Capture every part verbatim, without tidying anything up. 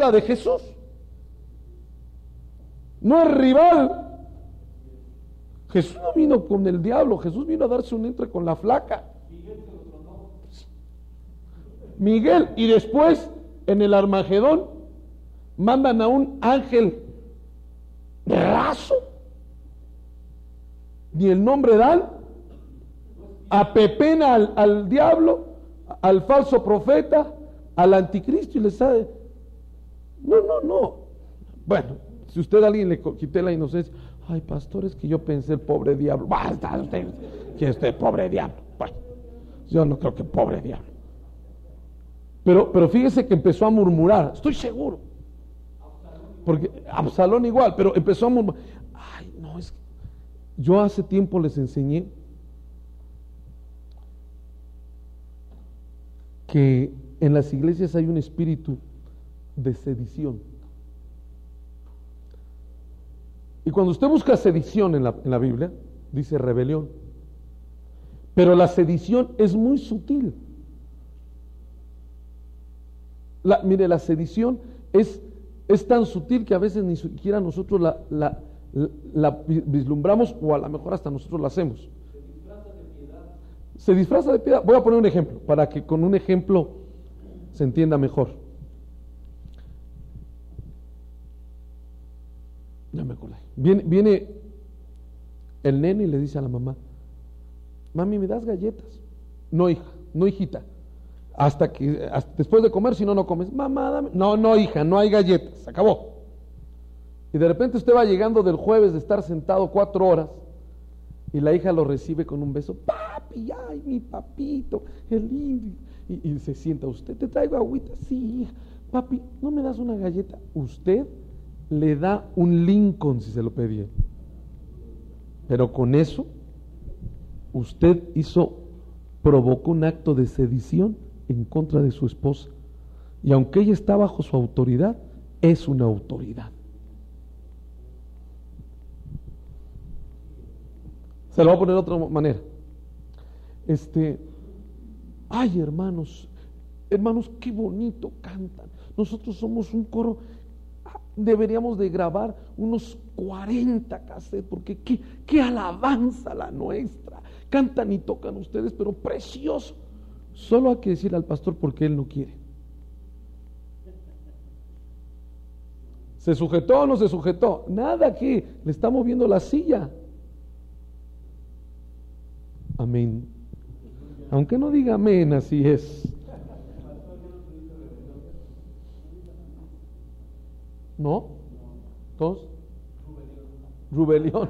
segunda de Jesús. No es rival. Jesús no vino con el diablo, Jesús vino a darse un entre con la flaca. Miguel, y después en el Armagedón mandan a un ángel raso, ni el nombre dan, apepena al, al diablo, al falso profeta, al anticristo, y les sabe, no, no, no. Bueno, si usted a alguien le quité la inocencia, ay, pastor, es que yo pensé el pobre diablo. Basta, usted, que usted pobre diablo. Bueno, yo no creo que pobre diablo. Pero, pero fíjese que empezó a murmurar, estoy seguro. Porque Absalón igual, pero empezó a murmurar. Ay, no, es que yo hace tiempo les enseñé que en las iglesias hay un espíritu de sedición. Y cuando usted busca sedición en la, en la Biblia, dice rebelión. Pero la sedición es muy sutil. La, mire, la sedición es, es tan sutil que a veces ni siquiera nosotros la, la, la, la vislumbramos, o a lo mejor hasta nosotros la hacemos. Se disfraza de piedad. Se disfraza de piedad. Voy a poner un ejemplo, para que con un ejemplo se entienda mejor. Ya me acordé. Viene, viene el nene y le dice a la mamá, mami, ¿me das galletas? No, hija, no, hijita. Hasta que, hasta después de comer, si no, no comes. Mamá, dame. No, no, hija, no hay galletas, se acabó. Y de repente usted va llegando del jueves de estar sentado cuatro horas y la hija lo recibe con un beso. Papi, ay, mi papito, el lindo. Y, y se sienta, usted, te traigo agüita, sí, hija. Papi, ¿no me das una galleta? Usted le da un Lincoln si se lo pedía. Pero con eso, usted hizo, provocó un acto de sedición en contra de su esposa, y aunque ella está bajo su autoridad, es una autoridad. Se lo voy a poner de otra manera. Este, ay, hermanos, hermanos, qué bonito cantan. Nosotros somos un coro, deberíamos de grabar unos cuarenta cassettes, porque qué, qué alabanza la nuestra. Cantan y tocan ustedes, pero precioso. Solo hay que decirle al pastor porque él no quiere. ¿Se sujetó o no se sujetó? Nada, que le está moviendo la silla. Amén. Aunque no diga amén, así es. ¿No? ¿Todos? Rubelión.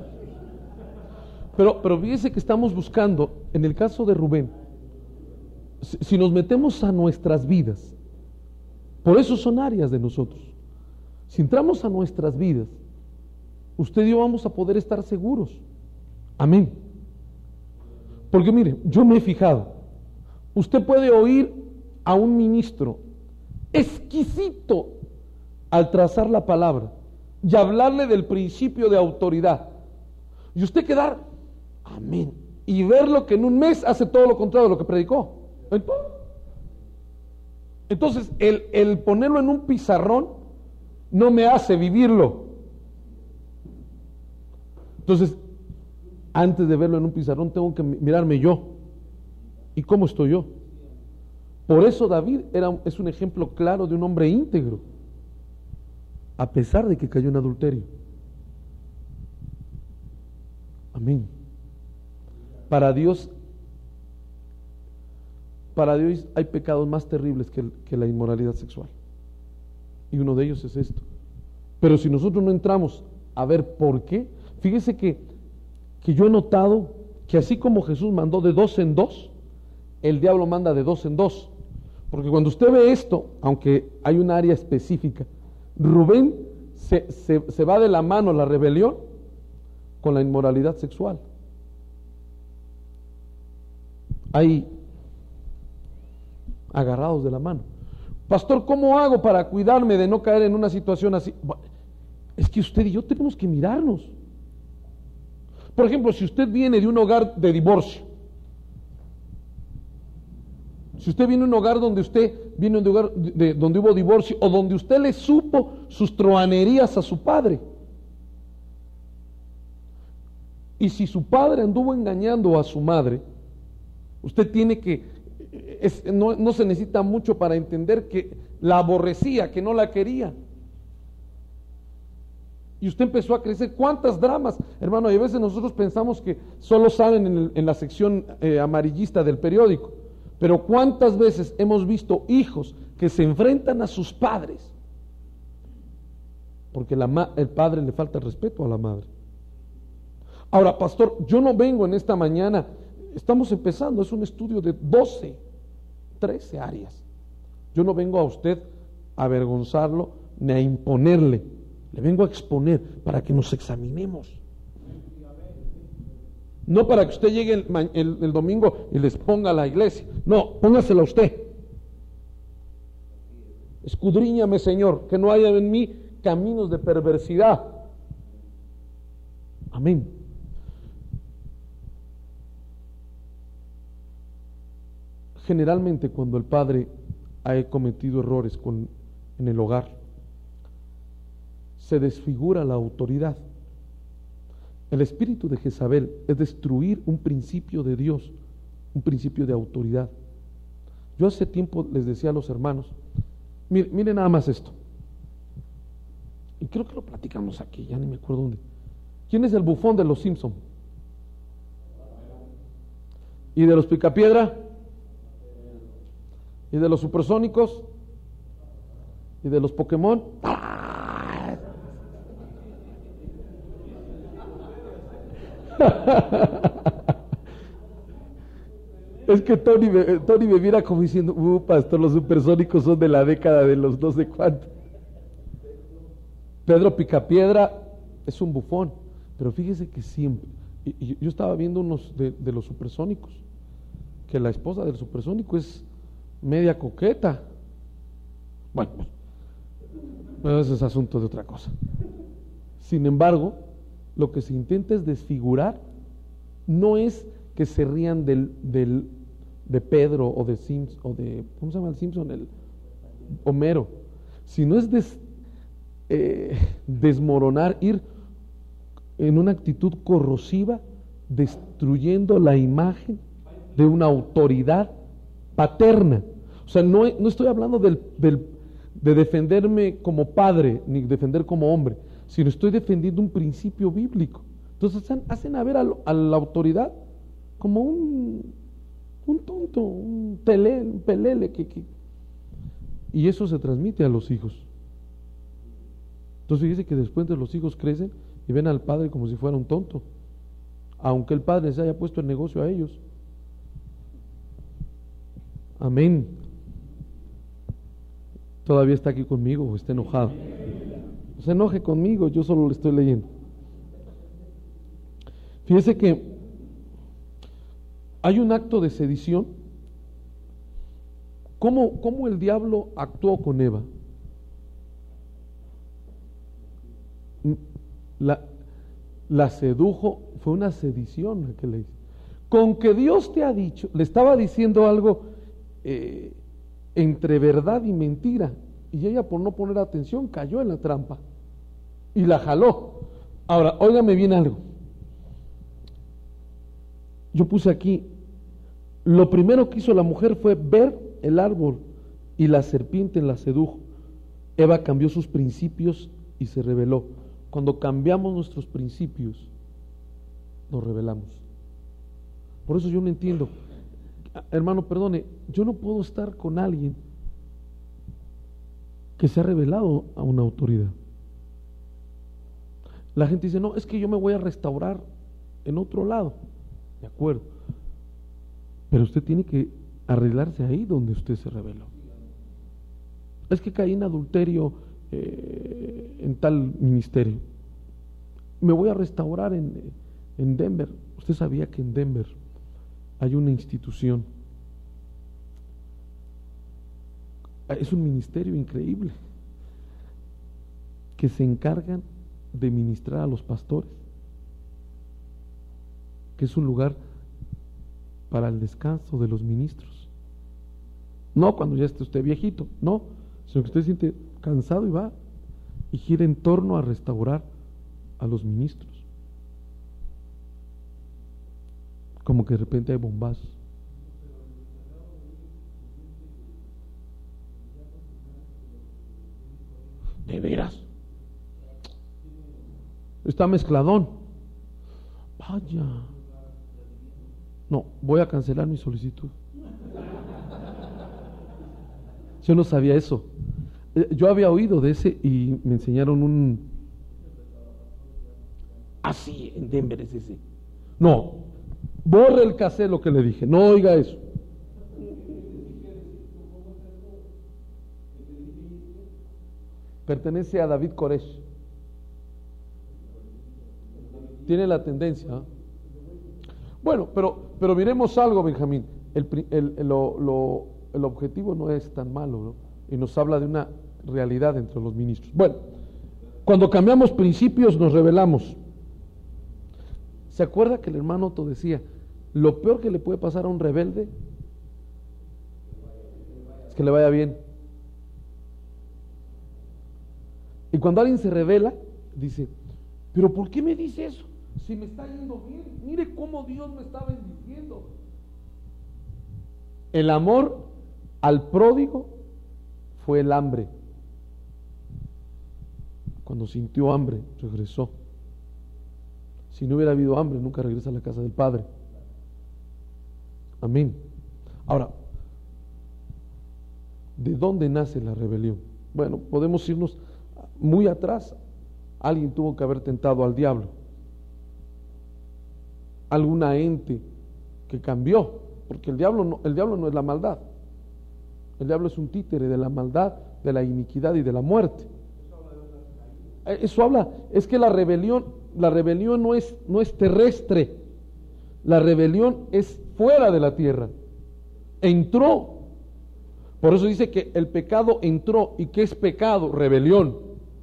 Pero, pero fíjese que estamos buscando, en el caso de Rubén, si, si nos metemos a nuestras vidas, por eso son áreas de nosotros. Si entramos a nuestras vidas, usted y yo vamos a poder estar seguros. Amén. Porque mire, yo me he fijado, usted puede oír a un ministro exquisito al trazar la palabra y hablarle del principio de autoridad, y usted quedar, amén, y verlo que en un mes hace todo lo contrario de lo que predicó. Entonces, el, el ponerlo en un pizarrón no me hace vivirlo. Entonces, antes de verlo en un pizarrón, tengo que mirarme yo. ¿Y cómo estoy yo? Por eso David era, es un ejemplo claro de un hombre íntegro, a pesar de que cayó en adulterio. Amén. Para Dios, para Dios hay pecados más terribles que, que la inmoralidad sexual. Y uno de ellos es esto. Pero si nosotros no entramos a ver por qué, fíjese que, que yo he notado que así como Jesús mandó de dos en dos, el diablo manda de dos en dos. Porque cuando usted ve esto, aunque hay un área específica, Rubén se, se, se va de la mano la rebelión con la inmoralidad sexual. Ahí agarrados de la mano. Pastor, ¿cómo hago para cuidarme de no caer en una situación así? Bueno, es que usted y yo tenemos que mirarnos. Por ejemplo, si usted viene de un hogar de divorcio, Si usted viene a un hogar donde usted viene a un hogar de, de, donde hubo divorcio, o donde usted le supo sus truanerías a su padre, y si su padre anduvo engañando a su madre, usted tiene que, es, no, no se necesita mucho para entender que la aborrecía, que no la quería. Y usted empezó a crecer. ¿Cuántas dramas? Hermano, y a veces nosotros pensamos que solo salen en, el, en la sección eh, amarillista del periódico. Pero ¿cuántas veces hemos visto hijos que se enfrentan a sus padres? Porque la ma- el padre le falta el respeto a la madre. Ahora, pastor, yo no vengo en esta mañana, estamos empezando, es un estudio de doce, trece áreas. Yo no vengo a usted a avergonzarlo ni a imponerle, le vengo a exponer para que nos examinemos. No para que usted llegue el, el, el domingo y les ponga a la iglesia, no, póngasela a usted. Escudriñame, Señor, que no haya en mí caminos de perversidad. Amén. Generalmente cuando el padre ha cometido errores con, en el hogar, se desfigura la autoridad. El espíritu de Jezabel es destruir un principio de Dios, un principio de autoridad. Yo hace tiempo les decía a los hermanos, miren, miren nada más esto, y creo que lo platicamos aquí, ya ni me acuerdo dónde. ¿Quién es el bufón de los Simpson? ¿Y de los Picapiedra? ¿Y de los Supersónicos? ¿Y de los Pokémon? Es que Tony me, Tony me mira como diciendo, uh, pastor, los Supersónicos son de la década de los no sé cuánto. Pedro Picapiedra es un bufón, pero fíjese que siempre, y, y yo estaba viendo unos de, de los Supersónicos, que la esposa del Supersónico es media coqueta. Bueno, pues, ese es asunto de otra cosa. Sin embargo, lo que se intenta es desfigurar, no es que se rían del, del de Pedro o de Sims o de, ¿cómo se llama el Simpson? El Homero, sino es des, eh, desmoronar, ir en una actitud corrosiva, destruyendo la imagen de una autoridad paterna. O sea, no, no estoy hablando del, del, de defenderme como padre, ni defender como hombre, sino estoy defendiendo un principio bíblico. Entonces hacen, hacen a ver a, a la autoridad como un, un tonto, un, tele, un pelele, que, que, y eso se transmite a los hijos. Entonces fíjese que después de los hijos crecen y ven al padre como si fuera un tonto, aunque el padre se haya puesto el negocio a ellos. Amén. ¿Todavía está aquí conmigo o está enojado? No se enoje conmigo, yo solo le estoy leyendo. Fíjese que hay un acto de sedición. ¿Cómo, cómo el diablo actuó con Eva? La, la sedujo, fue una sedición la que le hizo. Con que Dios te ha dicho, le estaba diciendo algo eh, entre verdad y mentira, y ella por no poner atención cayó en la trampa y la jaló. Ahora, óigame bien algo. Yo puse aquí, lo primero que hizo la mujer fue ver el árbol y la serpiente la sedujo. Eva cambió sus principios y se rebeló. Cuando cambiamos nuestros principios, nos rebelamos. Por eso yo no entiendo, hermano, perdone, yo no puedo estar con alguien que se ha rebelado a una autoridad. La gente dice, no, es que yo me voy a restaurar en otro lado. De acuerdo, pero usted tiene que arreglarse ahí donde usted se rebeló. Es que caí en adulterio eh, en tal ministerio, me voy a restaurar en, en Denver. Usted sabía que en Denver hay una institución, es un ministerio increíble, que se encargan de ministrar a los pastores, que es un lugar para el descanso de los ministros. No cuando ya esté usted viejito, no, sino que usted se siente cansado y va y gira en torno a restaurar a los ministros. Como que de repente hay bombazos. ¿De veras? Está mezcladón. Vaya. No, voy a cancelar mi solicitud. Yo no sabía eso. Yo había oído de ese y me enseñaron un... Así, en Denver es ese. No, borre el cassette lo que le dije. No oiga eso. Pertenece a David Koresh. Tiene la tendencia. ¿eh? Bueno, pero, pero miremos algo, Benjamín. El, el, el, lo, lo, el objetivo no es tan malo, ¿no? Y nos habla de una realidad entre los ministros. Bueno, cuando cambiamos principios nos rebelamos. ¿Se acuerda que el hermano Otto decía, lo peor que le puede pasar a un rebelde es que le vaya bien? Y cuando alguien se rebela, dice, pero ¿por qué me dice eso? Si me está yendo bien, mire cómo Dios me está bendiciendo. El amor al pródigo fue el hambre. Cuando sintió hambre, regresó. Si no hubiera habido hambre, nunca regresa a la casa del Padre. Amén. Ahora, ¿de dónde nace la rebelión? Bueno, podemos irnos muy atrás. Alguien tuvo que haber tentado al diablo. Alguna ente que cambió, porque el diablo no, el diablo no es la maldad. El diablo es un títere de la maldad, de la iniquidad y de la muerte. Eso habla, es que la rebelión, la rebelión no es, no es terrestre. La rebelión es fuera de la tierra. Entró. Por eso dice que el pecado entró. ¿Y qué es pecado? Rebelión.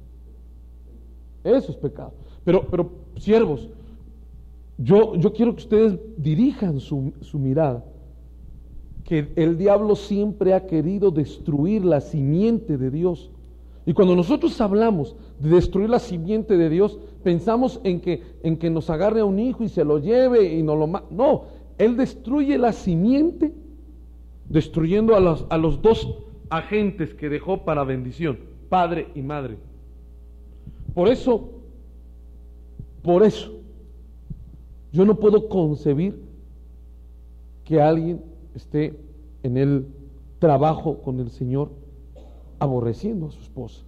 Eso es pecado. Pero, pero siervos, yo, yo quiero que ustedes dirijan su, su mirada, que el diablo siempre ha querido destruir la simiente de Dios. Y cuando nosotros hablamos de destruir la simiente de Dios, pensamos en que, en que nos agarre a un hijo y se lo lleve y nos lo mate. No, Él destruye la simiente, destruyendo a los, a los dos agentes que dejó para bendición, padre y madre. Por eso, por eso, yo no puedo concebir que alguien esté en el trabajo con el Señor aborreciendo a su esposa.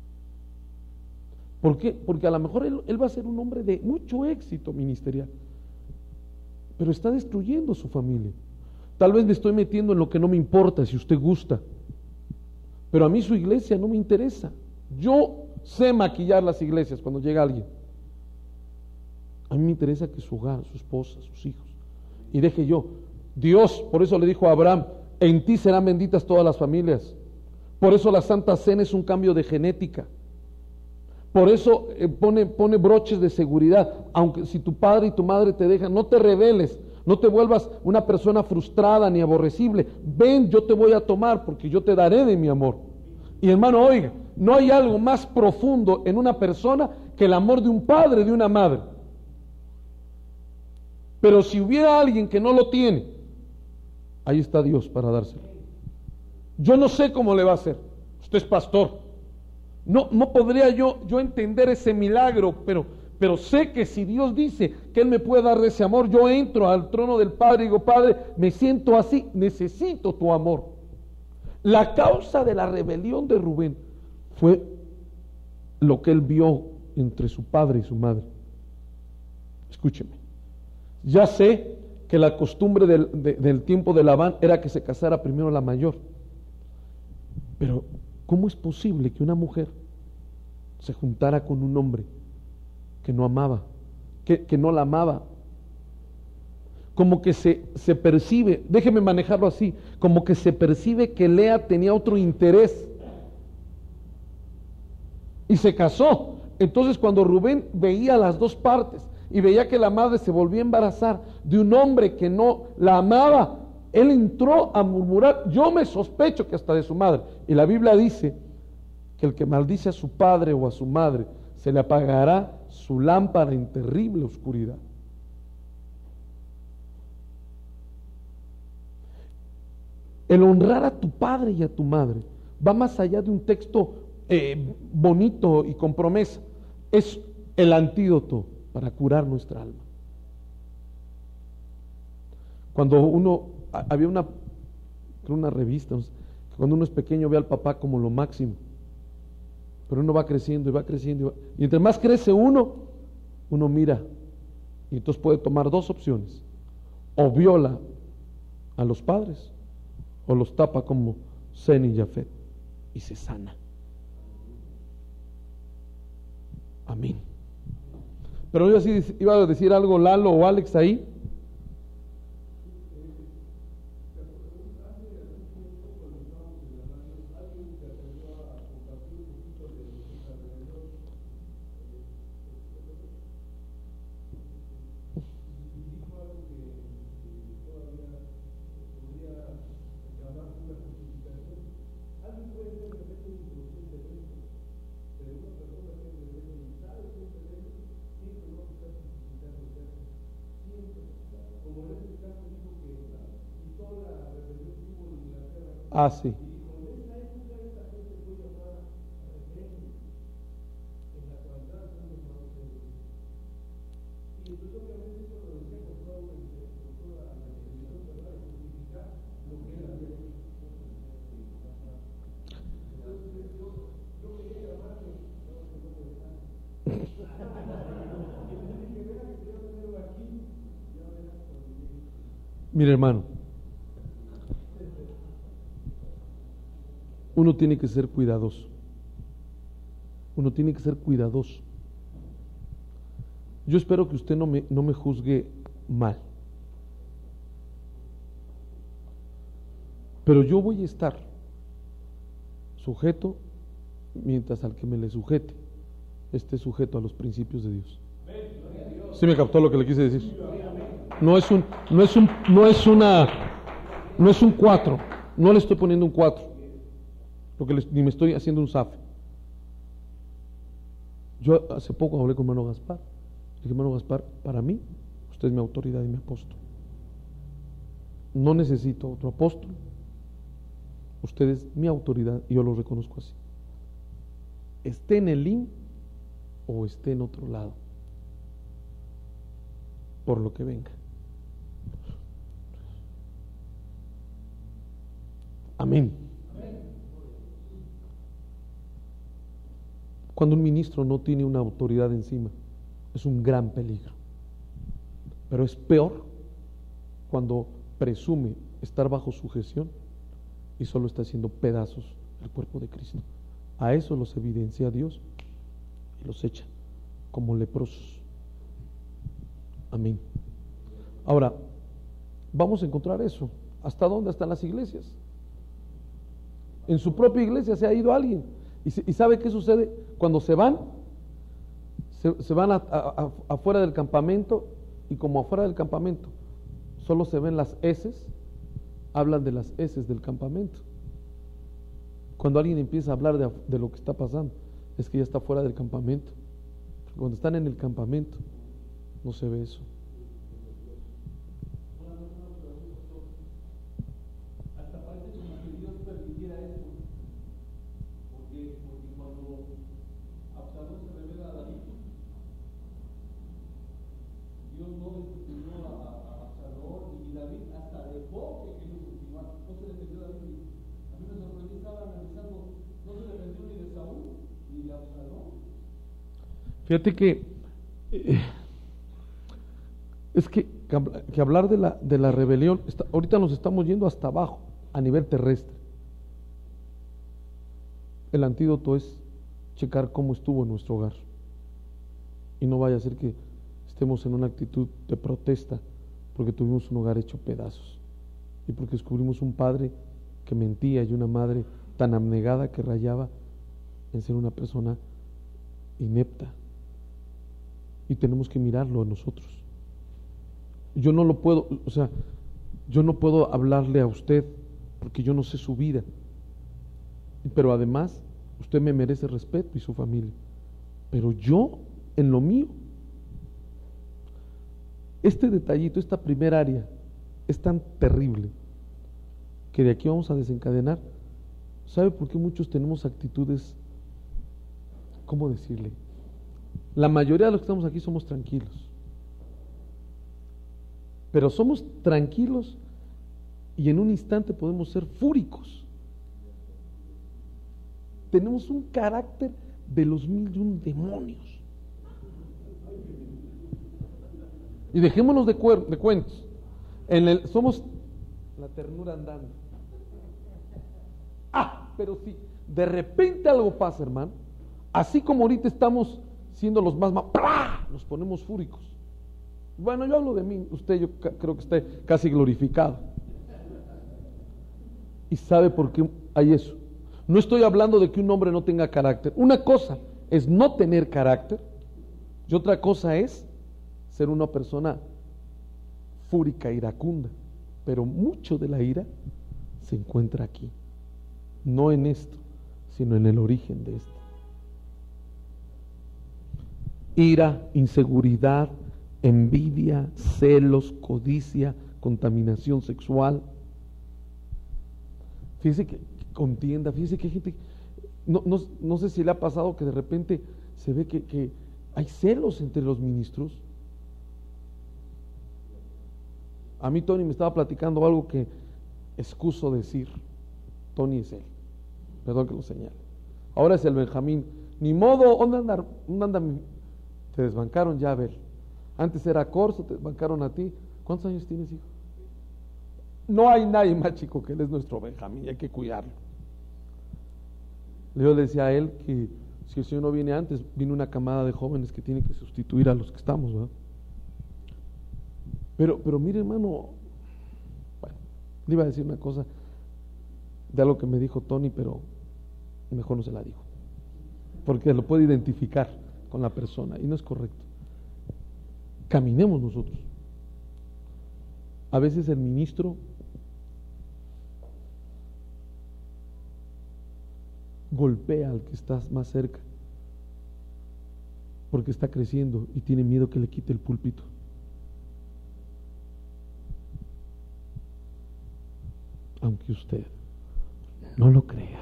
¿Por qué? Porque a lo mejor él, él va a ser un hombre de mucho éxito ministerial, pero está destruyendo su familia. Tal vez me estoy metiendo en lo que no me importa, si usted gusta, pero a mí su iglesia no me interesa. Yo sé maquillar las iglesias cuando llega alguien. A mí me interesa que su hogar, su esposa, sus hijos, y deje yo. Dios, por eso le dijo a Abraham, en ti serán benditas todas las familias. Por eso la Santa Cena es un cambio de genética. Por eso eh, pone, pone broches de seguridad. Aunque si tu padre y tu madre te dejan, no te rebeles, no te vuelvas una persona frustrada ni aborrecible. Ven, yo te voy a tomar porque yo te daré de mi amor. Y hermano, oiga, no hay algo más profundo en una persona que el amor de un padre, de una madre. Pero si hubiera alguien que no lo tiene, ahí está Dios para dárselo. Yo no sé cómo le va a hacer. Usted es pastor. No, no podría yo, yo entender ese milagro, pero, pero sé que si Dios dice que Él me puede dar ese amor, yo entro al trono del Padre y digo, Padre, me siento así, necesito tu amor. La causa de la rebelión de Rubén fue lo que él vio entre su padre y su madre. Escúcheme. Ya sé que la costumbre del, de, del tiempo de Labán era que se casara primero la mayor. Pero, ¿cómo es posible que una mujer se juntara con un hombre que no amaba, que, que no la amaba? Como que se, se percibe, déjeme manejarlo así, como que se percibe que Lea tenía otro interés y se casó. Entonces cuando Rubén veía las dos partes y veía que la madre se volvía a embarazar de un hombre que no la amaba, él entró a murmurar, yo me sospecho que hasta de su madre. Y la Biblia dice que el que maldice a su padre o a su madre, se le apagará su lámpara en terrible oscuridad. El honrar a tu padre y a tu madre va más allá de un texto eh, bonito y con promesa. Es el antídoto para curar nuestra alma. Cuando uno, había una, una revista, cuando uno es pequeño ve al papá como lo máximo, pero uno va creciendo y va creciendo, y, va, y entre más crece uno, uno mira, y entonces puede tomar dos opciones: o viola a los padres, o los tapa como Sem y Jafet, y se sana. Amén. Pero yo así iba a decir algo Lalo o Alex ahí. Ah, sí. Mire, hermano, uno tiene que ser cuidadoso. Uno tiene que ser cuidadoso. Yo espero que usted no me, no me juzgue mal. Pero yo voy a estar sujeto mientras al que me le sujete esté sujeto a los principios de Dios. ¿Sí me captó lo que le quise decir? No es un, no es un, no es una, no es un cuatro. No le estoy poniendo un cuatro, porque les, ni me estoy haciendo un zafe. Yo hace poco hablé con hermano Gaspar. Le dije, hermano Gaspar, para mí, usted es mi autoridad y mi apóstol. No necesito otro apóstol. Usted es mi autoridad y yo lo reconozco así. Esté en el I M o esté en otro lado, por lo que venga. Amén. Cuando un ministro no tiene una autoridad encima, es un gran peligro. Pero es peor cuando presume estar bajo sujeción y solo está haciendo pedazos el cuerpo de Cristo. A eso los evidencia Dios y los echa como leprosos. Amén. Ahora, vamos a encontrar eso. ¿Hasta dónde? Hasta en las iglesias. En su propia iglesia se ha ido alguien. ¿Y, y sabe qué sucede? Cuando se van, se, se van a, a, a, afuera del campamento, y como afuera del campamento solo se ven las heces, hablan de las heces del campamento. Cuando alguien empieza a hablar de, de lo que está pasando, es que ya está fuera del campamento. Cuando están en el campamento, no se ve eso. Hasta parece como que Dios permitiera eso, porque, porque cuando Absalón se revela a David, Dios no defendió a, a Absalón, y David hasta dejó que quería continuar, no se defendió a David. A mí me sorprendió, estaba analizando, no se defendió ni de Saúl ni de Absalón. Fíjate que eh, es que, que hablar de la, de la rebelión, está, ahorita nos estamos yendo hasta abajo, a nivel terrestre. El antídoto es checar cómo estuvo en nuestro hogar. Y no vaya a ser que estemos en una actitud de protesta porque tuvimos un hogar hecho pedazos. Y porque descubrimos un padre que mentía y una madre tan abnegada que rayaba en ser una persona inepta. Y tenemos que mirarlo en nosotros. Yo no lo puedo, o sea, yo no puedo hablarle a usted porque yo no sé su vida, pero además usted me merece respeto y su familia, pero yo en lo mío, este detallito, esta primera área es tan terrible que de aquí vamos a desencadenar. ¿Sabe por qué muchos tenemos actitudes, cómo decirle? La mayoría de los que estamos aquí somos tranquilos, pero somos tranquilos y en un instante podemos ser fúricos. Tenemos un carácter de los mil y un demonios. Y dejémonos de, cuer- de cuentos. En el, somos la ternura andando. Ah, pero si de repente algo pasa, hermano, así como ahorita estamos siendo los más, más ¡plá!, nos ponemos fúricos. Bueno, yo hablo de mí, usted yo ca- creo que está casi glorificado. ¿Y sabe por qué hay eso? No estoy hablando de que un hombre no tenga carácter. Una cosa es no tener carácter y otra cosa es ser una persona fúrica, iracunda. Pero mucho de la ira se encuentra aquí, no en esto, sino en el origen de esto. Ira, inseguridad, envidia, celos, codicia, contaminación sexual. Fíjese que, que contienda, fíjese que hay gente, no, no, no sé si le ha pasado que de repente se ve que, que hay celos entre los ministros. A mí Tony me estaba platicando algo que excuso decir. Tony es él, perdón que lo señale. Ahora es el Benjamín. Ni modo, ¿dónde anda? ¿Dónde anda mi? Te desbancaron ya, a ver. Antes era Corso, te desbancaron a ti. ¿Cuántos años tienes, hijo? No hay nadie más chico que él, es nuestro Benjamín y hay que cuidarlo. Yo le decía a él que si el Señor no viene antes, viene una camada de jóvenes que tiene que sustituir a los que estamos, ¿verdad? Pero, pero mire, hermano, bueno, le iba a decir una cosa de algo que me dijo Tony, pero mejor no se la digo, porque lo puede identificar con la persona y no es correcto. Caminemos nosotros. A veces el ministro golpea al que está más cerca porque está creciendo y tiene miedo que le quite el púlpito. Aunque usted no lo crea,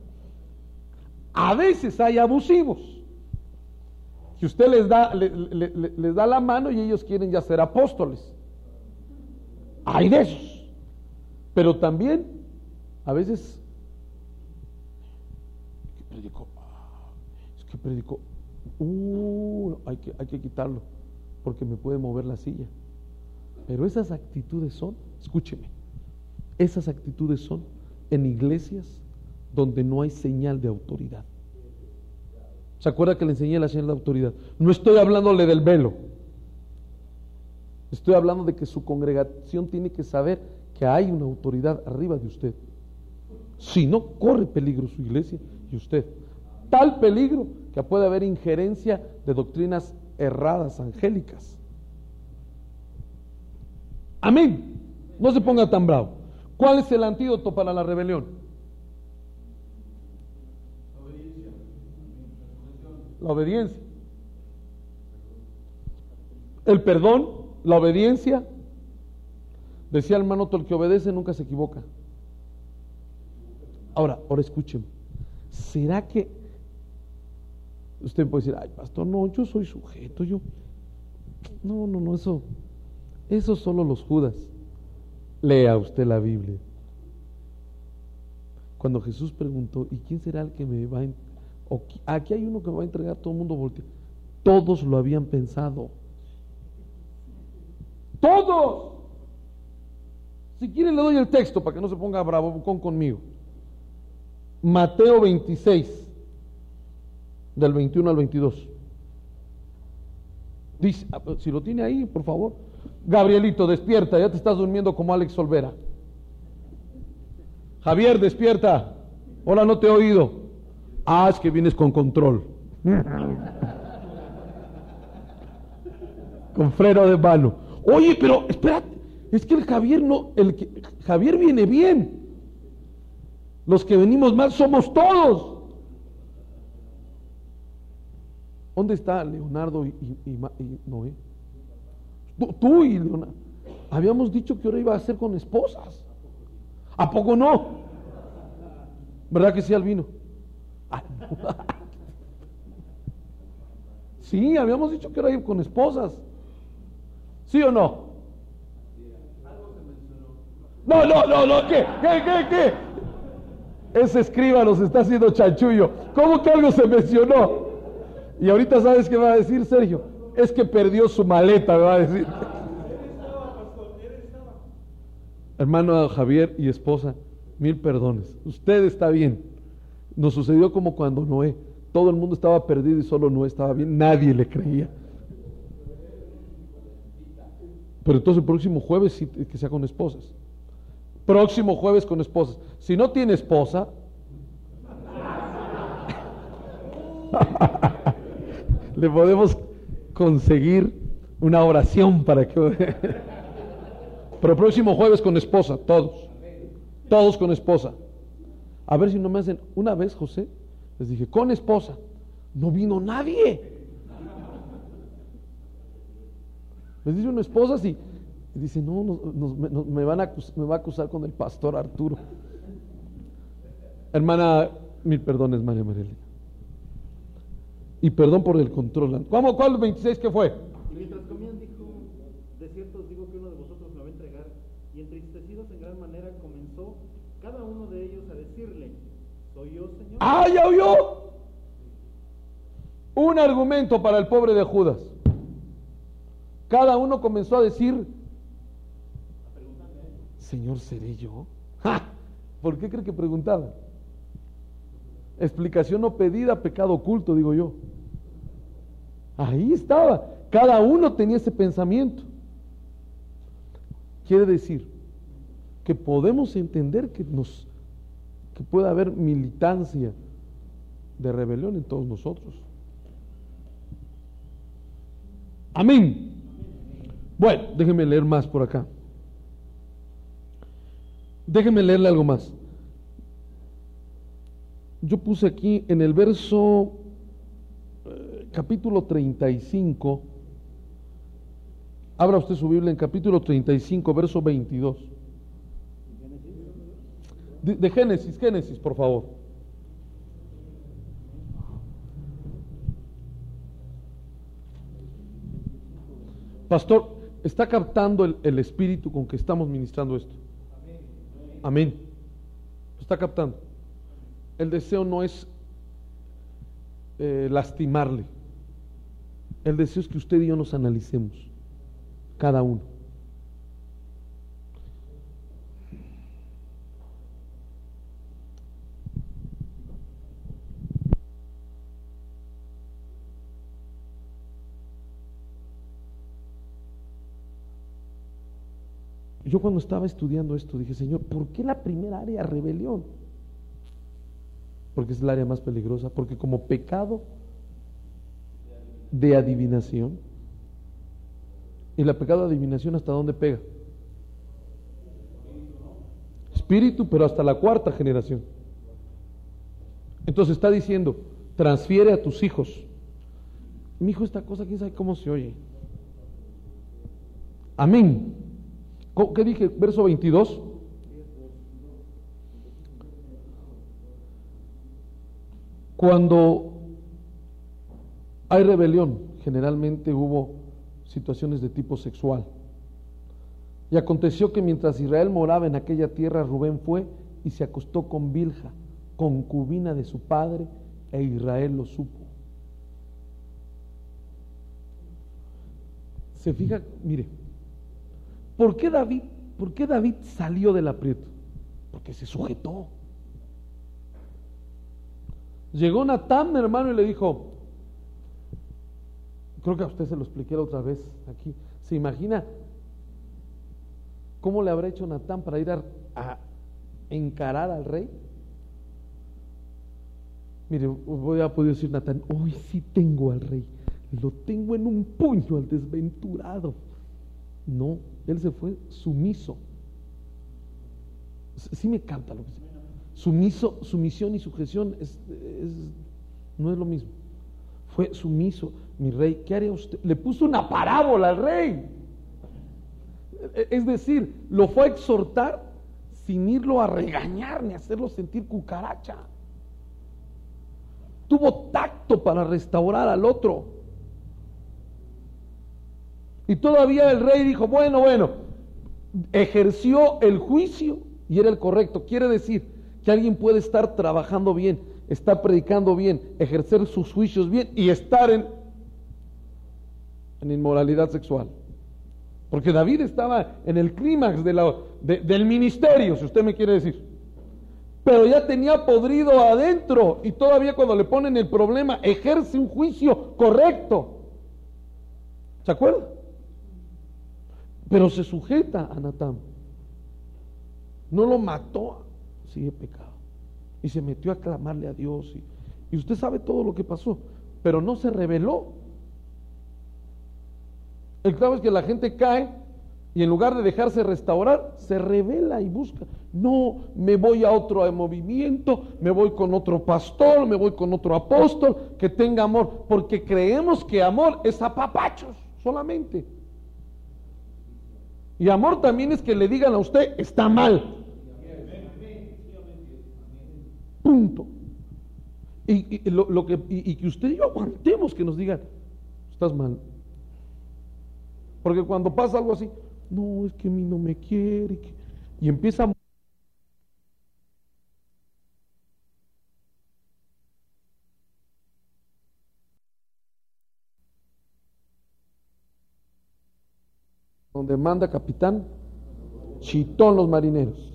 a veces hay abusivos que usted les da, le, le, le, les da la mano y ellos quieren ya ser apóstoles. Hay de esos, pero también a veces es que predicó, es que predicó, uh, hay que, hay que quitarlo porque me puede mover la silla. Pero esas actitudes son, escúcheme, esas actitudes son en iglesias donde no hay señal de autoridad. ¿Se acuerda que le enseñé la señal de autoridad? No estoy hablándole del velo. Estoy hablando de que su congregación tiene que saber que hay una autoridad arriba de usted. Si no, corre peligro su iglesia y usted. Tal peligro que puede haber injerencia de doctrinas erradas, angélicas. Amén. No se ponga tan bravo. ¿Cuál es el antídoto para la rebelión? La obediencia. El perdón, la obediencia. Decía el hermano, el que obedece nunca se equivoca. Ahora, ahora escuchen. ¿Será que usted puede decir, ay, pastor, no, yo soy sujeto, yo no, no, no, eso eso solo los Judas? Lea usted la Biblia. Cuando Jesús preguntó, ¿y quién será el que me va a entregar? O, aquí hay uno que me va a entregar, todo el mundo voltea. Todos lo habían pensado. Todos. Si quieren le doy el texto para que no se ponga bravo con conmigo. Mateo veintiséis, del veintiuno al veintidós. Dice, si lo tiene ahí, por favor. Gabrielito, despierta, ya te estás durmiendo como Alex Olvera. Javier, despierta. Hola, no te he oído. Ah, es que vienes con control. Con freno de mano. Oye, pero espérate, Es que el Javier no, el que, Javier viene bien. Los que venimos mal somos todos. ¿Dónde está Leonardo y, y, y, y Noé? Tú, tú y Leonardo. Habíamos dicho que ahora iba a ser con esposas. ¿A poco no? ¿Verdad que sí, Albino? Ah, no. Sí, habíamos dicho que ahora iba con esposas. ¿Sí o no? No, no, no, no, ¿qué? ¿Qué, qué, qué? Ese escriba nos está haciendo chanchullo. ¿Cómo que algo se mencionó? Y ahorita sabes qué va a decir Sergio. Es que perdió su maleta, me va a decir. Hermano Javier y esposa, mil perdones. Usted está bien. Nos sucedió como cuando Noé. Todo el mundo estaba perdido y solo Noé estaba bien. Nadie le creía. Pero entonces el próximo jueves sí que sea con esposas. Próximo jueves con esposas. Si no tiene esposa, le podemos conseguir una oración para que... Pero próximo jueves con esposa, todos. Todos con esposa. A ver si no me hacen... Una vez, José, les dije, con esposa. No vino nadie. Les dice una esposa así. Y dice, no, nos, nos, nos, me, van a acusar, me va a acusar con el pastor Arturo. Hermana, mil perdones, María María. Y perdón por el control. ¿Cómo? ¿Cuál veintiséis qué fue? Y mientras comían dijo, de cierto os digo que uno de vosotros me va a entregar. Y entristecidos en gran manera comenzó cada uno de ellos a decirle, ¿soy yo, Señor? ¡Ah, ya oyó! Un argumento para el pobre de Judas. Cada uno comenzó a decir, Señor, ¿seré yo? ¡Ja! ¿Por qué cree que preguntaba? Explicación no pedida, pecado oculto, digo yo. Ahí estaba. Cada uno tenía ese pensamiento. Quiere decir que podemos entender que nos, que puede haber militancia de rebelión en todos nosotros. Amén. Bueno, déjenme leer más por acá. Déjenme leerle algo más. Yo puse aquí en el verso eh, capítulo treinta y cinco. Abra usted su Biblia en capítulo treinta y cinco, verso veintidós. De, de Génesis, Génesis, por favor. Pastor, ¿está captando el, el espíritu con que estamos ministrando esto? Amén. ¿Lo está captando? El deseo no es eh, lastimarle. El deseo es que usted y yo nos analicemos, cada uno. Yo cuando estaba estudiando esto dije, Señor, ¿por qué la primera área rebelión? Porque es el área más peligrosa, porque como pecado de adivinación, y la pecado de adivinación ¿hasta dónde pega? Espíritu, pero hasta la cuarta generación. Entonces está diciendo, transfiere a tus hijos. Mi hijo, esta cosa, quién sabe cómo se oye. Amén. ¿Qué dije? Verso veintidós. Cuando hay rebelión, generalmente hubo situaciones de tipo sexual. Y aconteció que mientras Israel moraba en aquella tierra, Rubén fue y se acostó con Bilha, concubina de su padre, e Israel lo supo. Se fija, mire, ¿por qué David, por qué David salió del aprieto? Porque se sujetó. Llegó Natán, mi hermano, y le dijo, creo que a usted se lo expliqué la otra vez aquí, ¿se imagina cómo le habrá hecho Natán para ir a, a encarar al rey? Mire, voy a poder decir Natán, hoy sí tengo al rey, lo tengo en un puño al desventurado. No, él se fue sumiso. Sí me canta lo que dice. Sumiso, sumisión y sujeción es, es, no es lo mismo. Fue sumiso, mi rey, ¿qué haría usted? Le puso una parábola al rey. Es decir, lo fue a exhortar sin irlo a regañar ni hacerlo sentir cucaracha. Tuvo tacto para restaurar al otro. Y todavía el rey dijo, bueno, bueno, ejerció el juicio y era el correcto. Quiere decir que alguien puede estar trabajando bien, estar predicando bien, ejercer sus juicios bien y estar en, en inmoralidad sexual. Porque David estaba en el clímax de la, de, del ministerio, si usted me quiere decir. Pero ya tenía podrido adentro y todavía cuando le ponen el problema ejerce un juicio correcto. ¿Se acuerda? Pero se sujeta a Natán. No lo mató, sigue pecado. Y se metió a clamarle a Dios. Y, y usted sabe todo lo que pasó, pero no se rebeló. El claro es que la gente cae y en lugar de dejarse restaurar, se rebela y busca. No, me voy a otro movimiento, me voy con otro pastor, me voy con otro apóstol que tenga amor, porque creemos que amor es apapachos solamente. Y amor también es que le digan a usted, está mal. Punto. Y, y, lo, lo que, y, y que usted y yo aguantemos que nos digan, estás mal. Porque cuando pasa algo así, no, es que a mí no me quiere. Que... Y empieza a... Donde manda capitán, chitón los marineros.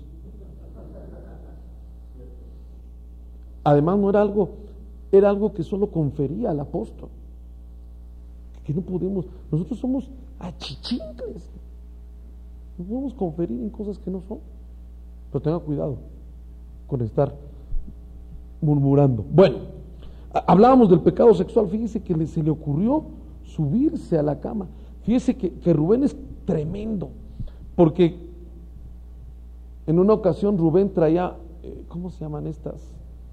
Además no era algo, era algo que solo confería al apóstol. Que no podemos, nosotros somos achichincles. No podemos conferir en cosas que no son. Pero tenga cuidado con estar murmurando. Bueno, hablábamos del pecado sexual. Fíjese que le, se le ocurrió subirse a la cama. Fíjese que, que Rubén es tremendo, porque en una ocasión Rubén traía, eh, ¿cómo se llaman estas?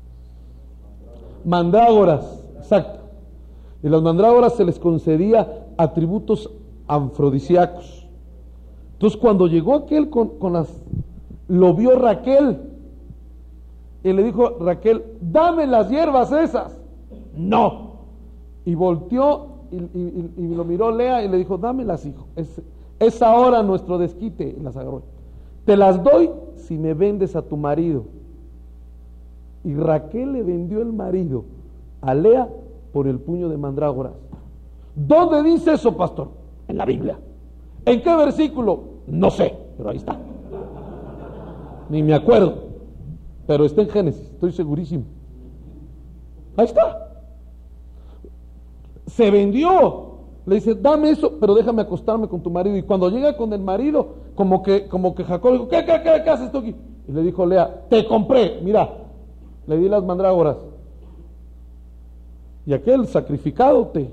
Mandrágoras, exacto. Y las mandrágoras se les concedía atributos afrodisíacos. Entonces cuando llegó aquel con, con las, lo vio Raquel y le dijo, Raquel, dame las hierbas esas. No. Y volteó y, y, y lo miró Lea y le dijo, dámelas, hijo. Es, es ahora nuestro desquite. Y las agarró. Te las doy si me vendes a tu marido. Y Raquel le vendió el marido a Lea por el puño de mandrágoras. ¿Dónde dice eso, pastor? En la Biblia. ¿En qué versículo? No sé, pero ahí está. Ni me acuerdo, pero está en Génesis, estoy segurísimo. Ahí está. Se vendió. Le dice, dame eso, pero déjame acostarme con tu marido. Y cuando llega con el marido, como que, como que Jacob dijo, ¿qué, qué, qué, qué haces tú aquí? Y le dijo Lea, te compré, mira, le di las mandrágoras. Y aquel sacrificado te.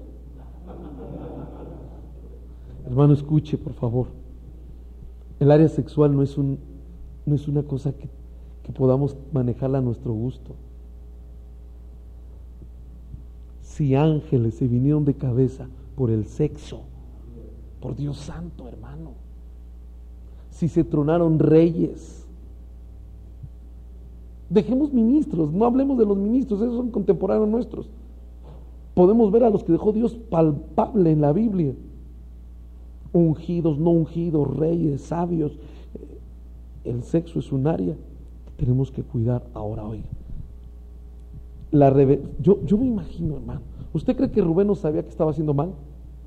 Hermano, escuche, por favor. El área sexual no es un, no es una cosa que, que podamos manejarla a nuestro gusto. Si ángeles se vinieron de cabeza por el sexo, por Dios santo, hermano. Si se tronaron reyes. Dejemos ministros, no hablemos de los ministros, esos son contemporáneos nuestros. Podemos ver a los que dejó Dios palpable en la Biblia. Ungidos, no ungidos, reyes, sabios. El sexo es un área que tenemos que cuidar ahora hoy. La rebe- yo, yo me imagino, hermano. ¿Usted cree que Rubén no sabía que estaba haciendo mal?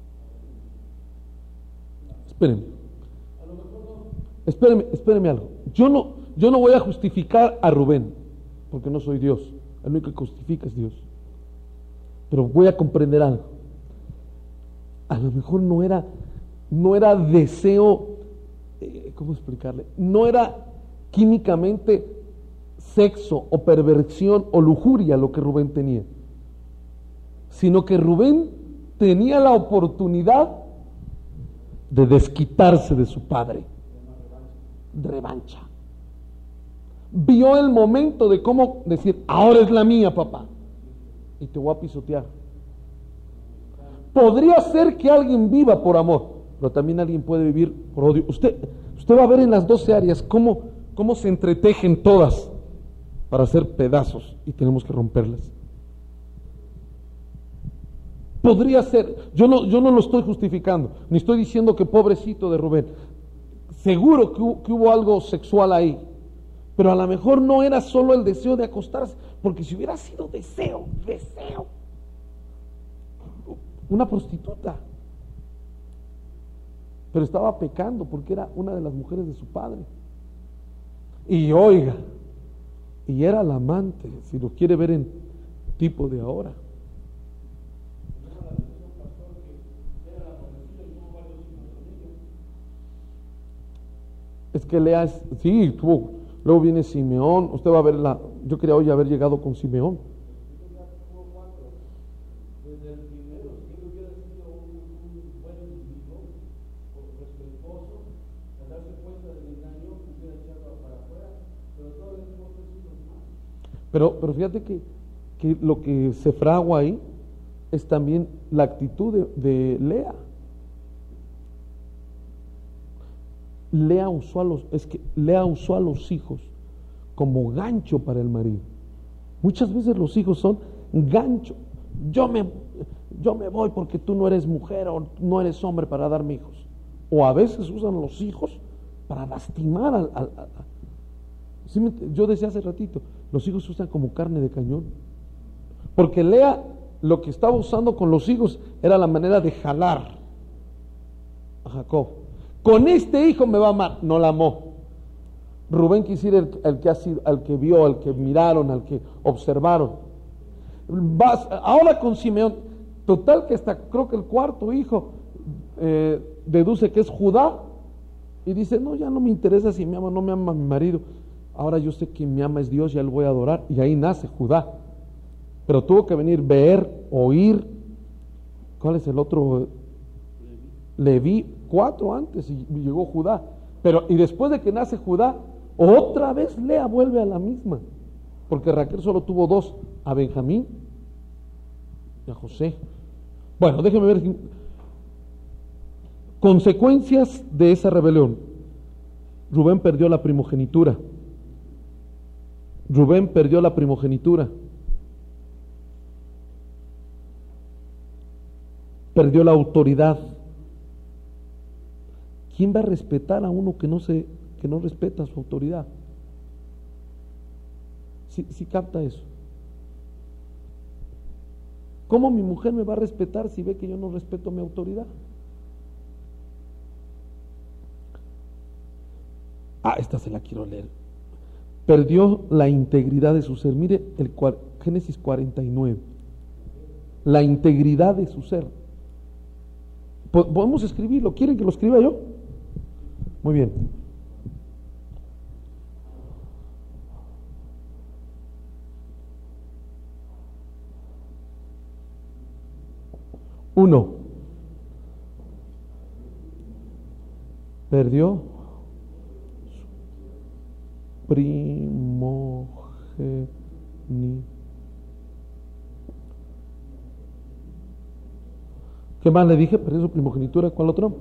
Espérenme. Espérenme, espérenme algo. Yo no, yo no voy a justificar a Rubén, porque no soy Dios. El único que justifica es Dios. Pero voy a comprender algo. A lo mejor no era, no era deseo, eh, ¿cómo explicarle? No era químicamente sexo o perversión o lujuria lo que Rubén tenía, sino que Rubén tenía la oportunidad de desquitarse de su padre, de revancha. Vio el momento de cómo decir, ahora es la mía, papá, y te voy a pisotear. Podría ser que alguien viva por amor, pero también alguien puede vivir por odio. Usted, usted va a ver en las doce áreas cómo, cómo se entretejen todas para hacer pedazos y tenemos que romperlas. Podría ser, yo no, yo no lo estoy justificando, ni estoy diciendo que pobrecito de Rubén. Seguro que hubo, que hubo algo sexual ahí, pero a lo mejor no era solo el deseo de acostarse, porque si hubiera sido deseo, deseo, una prostituta, pero estaba pecando porque era una de las mujeres de su padre. Y oiga, y era la amante, si lo quiere ver en tipo de ahora. Es que Lea es, sí, tuvo, luego viene Simeón, usted va a ver la, yo quería hoy haber llegado con Simeón. Desde el primero, si él hubiera sido un, un buen individuo, respetuoso, al darse cuenta del engaño, hubiera echado para afuera, pero todavía no fue sido más. Pero, pero fíjate que, que lo que se fragua ahí es también la actitud de, de Lea. Lea usó a los, es que Lea usó a los hijos como gancho para el marido. Muchas veces los hijos son gancho. Yo me, yo me voy porque tú no eres mujer o no eres hombre para darme hijos. O a veces usan los hijos para lastimar al, al, al ¿sí me, yo decía hace ratito, los hijos se usan como carne de cañón. Porque Lea lo que estaba usando con los hijos era la manera de jalar a Jacob. Con este hijo me va a amar. No la amó. Rubén quisiera el, el que ha sido, al que vio, al que miraron, al que observaron. Vas, ahora con Simeón, total que hasta creo que el cuarto hijo eh, deduce que es Judá y dice, no, ya no me interesa si me ama o no me ama mi marido. Ahora yo sé que me ama es Dios, ya lo voy a adorar. Y ahí nace Judá. Pero tuvo que venir ver, oír. ¿Cuál es el otro? Leví. Cuatro antes y llegó Judá. Pero y después de que nace Judá, otra vez Lea vuelve a la misma. Porque Raquel solo tuvo dos, a Benjamín y a José. Bueno, déjeme ver consecuencias de esa rebelión. Rubén perdió la primogenitura. Rubén perdió la primogenitura. Perdió la autoridad. ¿Quién va a respetar a uno que no se, que no respeta su autoridad? Si, si capta eso. ¿Cómo mi mujer me va a respetar si ve que yo no respeto mi autoridad? Ah, esta se la quiero leer. Perdió la integridad de su ser. Mire el Génesis cuarenta y nueve. La integridad de su ser. ¿Podemos escribirlo? ¿Quieren que lo escriba yo? Muy bien. Uno. Perdió su primogenitura. ¿Qué más le dije? Perdió su primogenitura. ¿Cuál otro?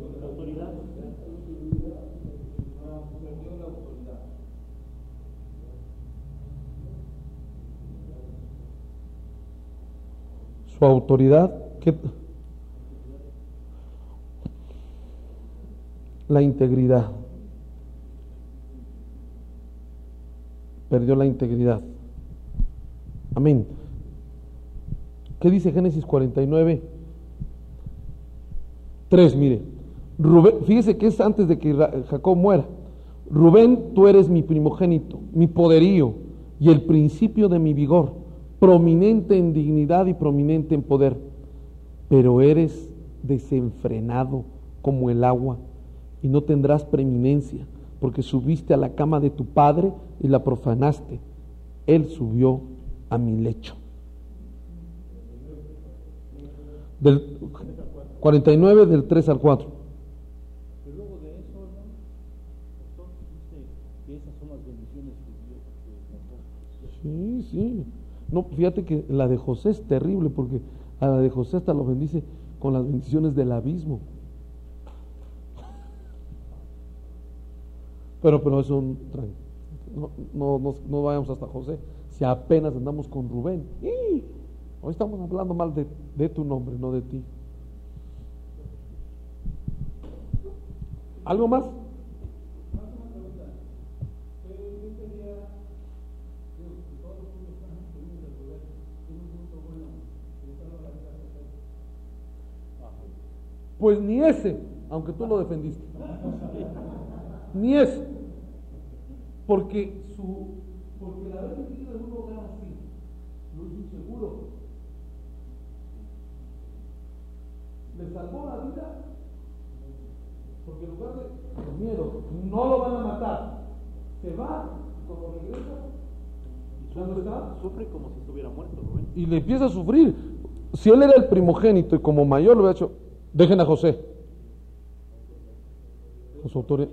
Su autoridad, ¿qué? La integridad. Perdió la integridad. Amén. ¿Qué dice Génesis cuarenta y nueve? tres, mire. Rubén, fíjese que es antes de que Jacob muera. Rubén, tú eres mi primogénito, mi poderío y el principio de mi vigor, prominente en dignidad y prominente en poder, pero eres desenfrenado como el agua y no tendrás preeminencia, porque subiste a la cama de tu padre y la profanaste. Él subió a mi lecho. Del cuarenta y nueve, del tres al cuatro. Sí, sí. No, fíjate que la de José es terrible porque a la de José hasta lo bendice con las bendiciones del abismo. Pero, pero eso, no, no, no, no vayamos hasta José, si apenas andamos con Rubén. ¡Y! Hoy estamos hablando mal de, de tu nombre, no de ti. ¿Algo más? Pues ni ese, aunque tú lo defendiste. Ni ese. Porque su porque la vez que en un lugar así, lo hizo inseguro. Le salvó la vida. Porque en lugar de con miedo, no lo van a matar. Se va, y cuando regresa, ¿dónde está? Sufre como si estuviera muerto, Rubén. Y le empieza a sufrir. Si él era el primogénito y como mayor lo hubiera hecho, dejen a José. Con su autoridad.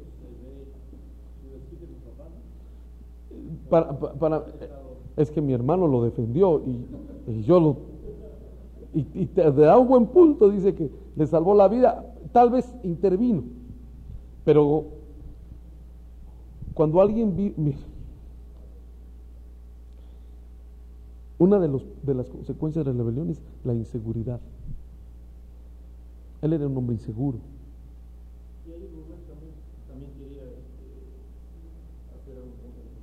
Para, para, para, es que mi hermano lo defendió y, y yo lo y, y te da un buen punto, dice que le salvó la vida, tal vez intervino, pero cuando alguien vi, mira, una de, los, de las consecuencias de la rebelión es la inseguridad. Él era un hombre inseguro. Y ahí Rubén también, también quería este, hacer algo.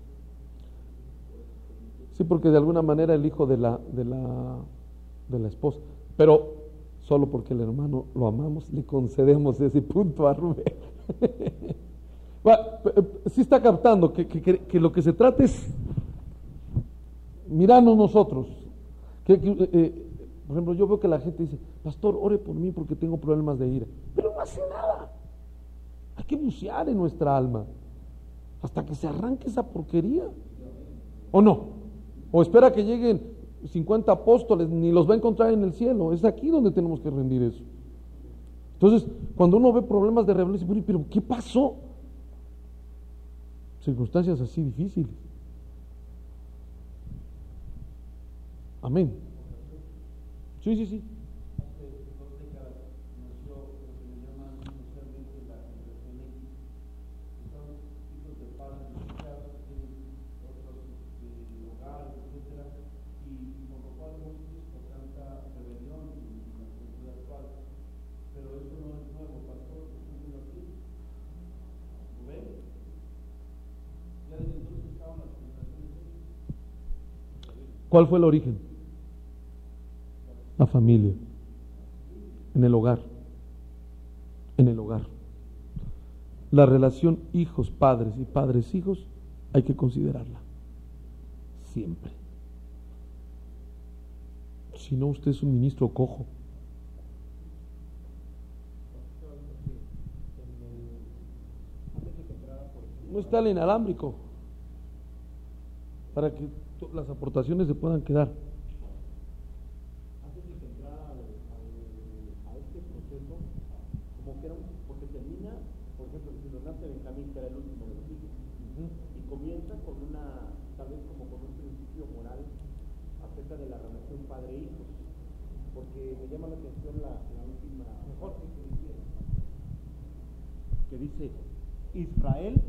Sí, porque de alguna manera el hijo de la, de la, de la esposa, pero solo porque el hermano lo amamos, le concedemos ese punto a Rubén. Bueno, sí está captando que, que, que, que lo que se trata es mirarnos nosotros. Que, que, eh, por ejemplo, yo veo que la gente dice, pastor, ore por mí porque tengo problemas de ira, pero no hace nada. Hay que bucear en nuestra alma hasta que se arranque esa porquería, ¿o no? O espera que lleguen cincuenta apóstoles, ni los va a encontrar en el cielo. Es aquí donde tenemos que rendir eso. Entonces, cuando uno ve problemas de rebelión, dice, pero ¿qué pasó? Circunstancias así difíciles. Amén. Sí, sí, sí. Hace dos décadas nació lo que le llaman socialmente la generación X. Son hijos de padres divorciados, tienen otros este, hogares, etcétera, y por lo cual muchos por tanta rebelión en la cultura actual. Pero eso no es nuevo, pastor, es así. ¿Lo ven? Ya desde entonces estaban las generaciones X. ¿Cuál fue el origen? La familia, en el hogar, en el hogar. La relación hijos-padres y padres-hijos hay que considerarla siempre. Si no, usted es un ministro cojo. No está el inalámbrico para que las aportaciones se puedan quedar. Benjamín, que era el último de los hijos, uh-huh. Y comienza con una, tal vez como con un principio moral acerca de la relación padre-hijo, porque me llama la atención la, la última parte que dice, que dice Israel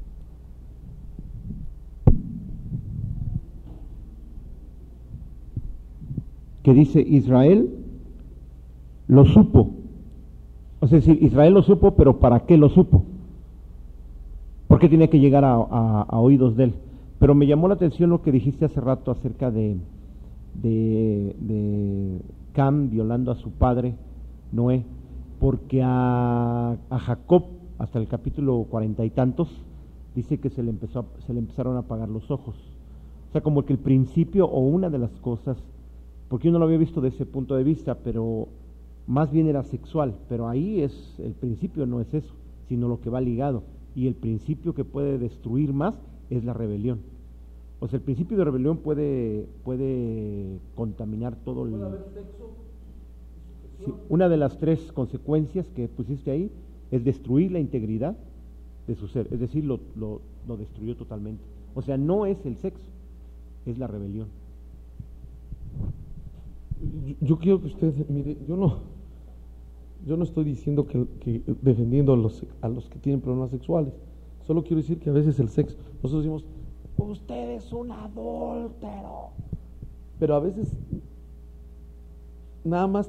que dice Israel lo supo, es decir, Israel lo supo, pero ¿para qué lo supo? Porque tenía que llegar a, a, a oídos de él. Pero me llamó la atención lo que dijiste hace rato acerca de, de, de Cam violando a su padre, Noé, porque a, a Jacob, hasta el capítulo cuarenta y tantos, dice que se le, empezó a, se le empezaron a apagar los ojos. O sea, como que el principio o una de las cosas, porque yo no lo había visto de ese punto de vista, pero más bien era sexual, pero ahí es, el principio no es eso, sino lo que va ligado. Y el principio que puede destruir más es la rebelión. O sea, el principio de rebelión puede, puede contaminar todo el... ¿Puede haber sexo? Sí, una de las tres consecuencias que pusiste ahí es destruir la integridad de su ser, es decir, lo, lo, lo destruyó totalmente. O sea, no es el sexo, es la rebelión. Yo, yo quiero que usted, mire, yo no, yo no estoy diciendo que, que defendiendo a los, a los que tienen problemas sexuales. Solo quiero decir que a veces el sexo, nosotros decimos, usted es un adúltero. Pero a veces nada más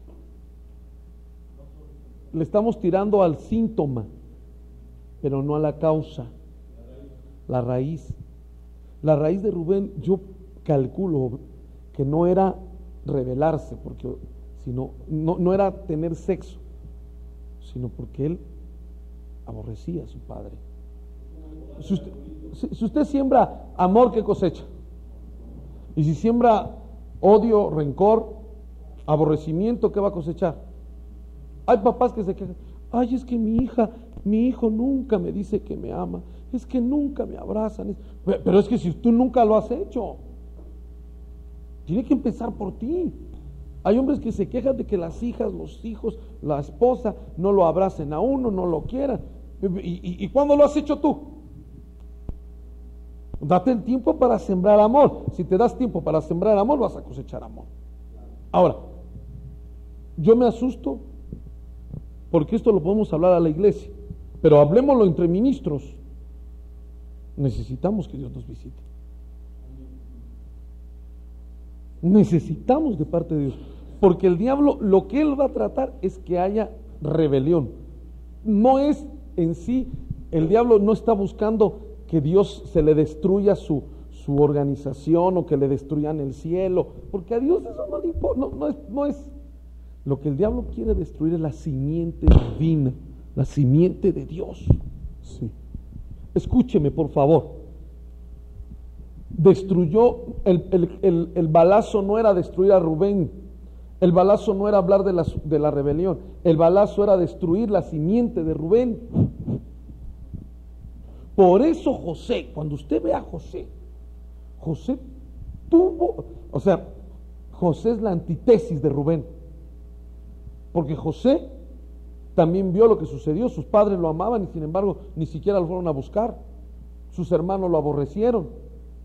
le estamos tirando al síntoma, pero no a la causa, la raíz. La raíz de Rubén, yo calculo que no era rebelarse, porque sino no, no era tener sexo, sino porque él aborrecía a su padre. Si usted, si, si usted siembra amor, ¿qué cosecha? Y si siembra odio, rencor, aborrecimiento, ¿qué va a cosechar? Hay papás que se quejan, ay, es que mi hija, mi hijo nunca me dice que me ama, es que nunca me abrazan, pero es que si tú nunca lo has hecho, tiene que empezar por ti. Hay hombres que se quejan de que las hijas, los hijos, la esposa no lo abracen a uno, no lo quieran. ¿Y, y, y cuándo lo has hecho tú? Date el tiempo para sembrar amor. Si te das tiempo para sembrar amor, vas a cosechar amor. Ahora, yo me asusto porque esto lo podemos hablar a la iglesia, pero hablémoslo entre ministros. Necesitamos que Dios nos visite. Necesitamos de parte de Dios, porque el diablo lo que él va a tratar es que haya rebelión. No es en sí, el diablo no está buscando que Dios se le destruya su, su organización o que le destruyan el cielo, porque a Dios eso no le importa, no, no es, no es. Lo que el diablo quiere destruir es la simiente divina, la simiente de Dios. Sí. Escúcheme, por favor. Destruyó, el, el, el, el balazo no era destruir a Rubén, el balazo no era hablar de la, de la rebelión, el balazo era destruir la simiente de Rubén. Por eso José, cuando usted ve a José, José tuvo, o sea, José es la antítesis de Rubén, porque José también vio lo que sucedió, sus padres lo amaban y sin embargo ni siquiera lo fueron a buscar, sus hermanos lo aborrecieron.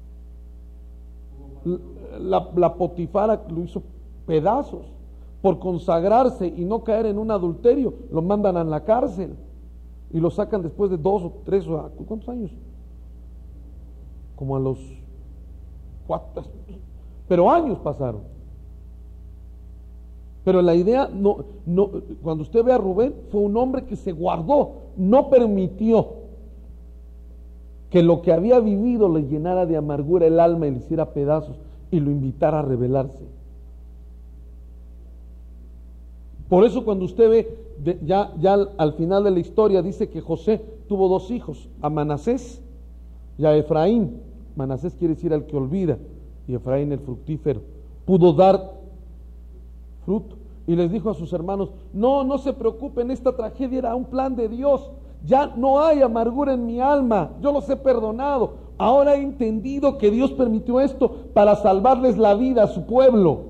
La, la Potifara lo hizo pedazos por consagrarse y no caer en un adulterio, lo mandan a la cárcel y lo sacan después de dos o tres o ¿cuántos años? Como a los cuatro, pero años pasaron. Pero la idea no, no, cuando usted ve a Rubén, fue un hombre que se guardó, no permitió que lo que había vivido le llenara de amargura el alma y le hiciera pedazos y lo invitara a rebelarse. Por eso cuando usted ve de, ya, ya al, al final de la historia dice que José tuvo dos hijos, a Manasés y a Efraín. Manasés quiere decir al que olvida y Efraín el fructífero. Pudo dar fruto y les dijo a sus hermanos, no, no se preocupen, esta tragedia era un plan de Dios. Ya no hay amargura en mi alma, yo los he perdonado. Ahora he entendido que Dios permitió esto para salvarles la vida a su pueblo.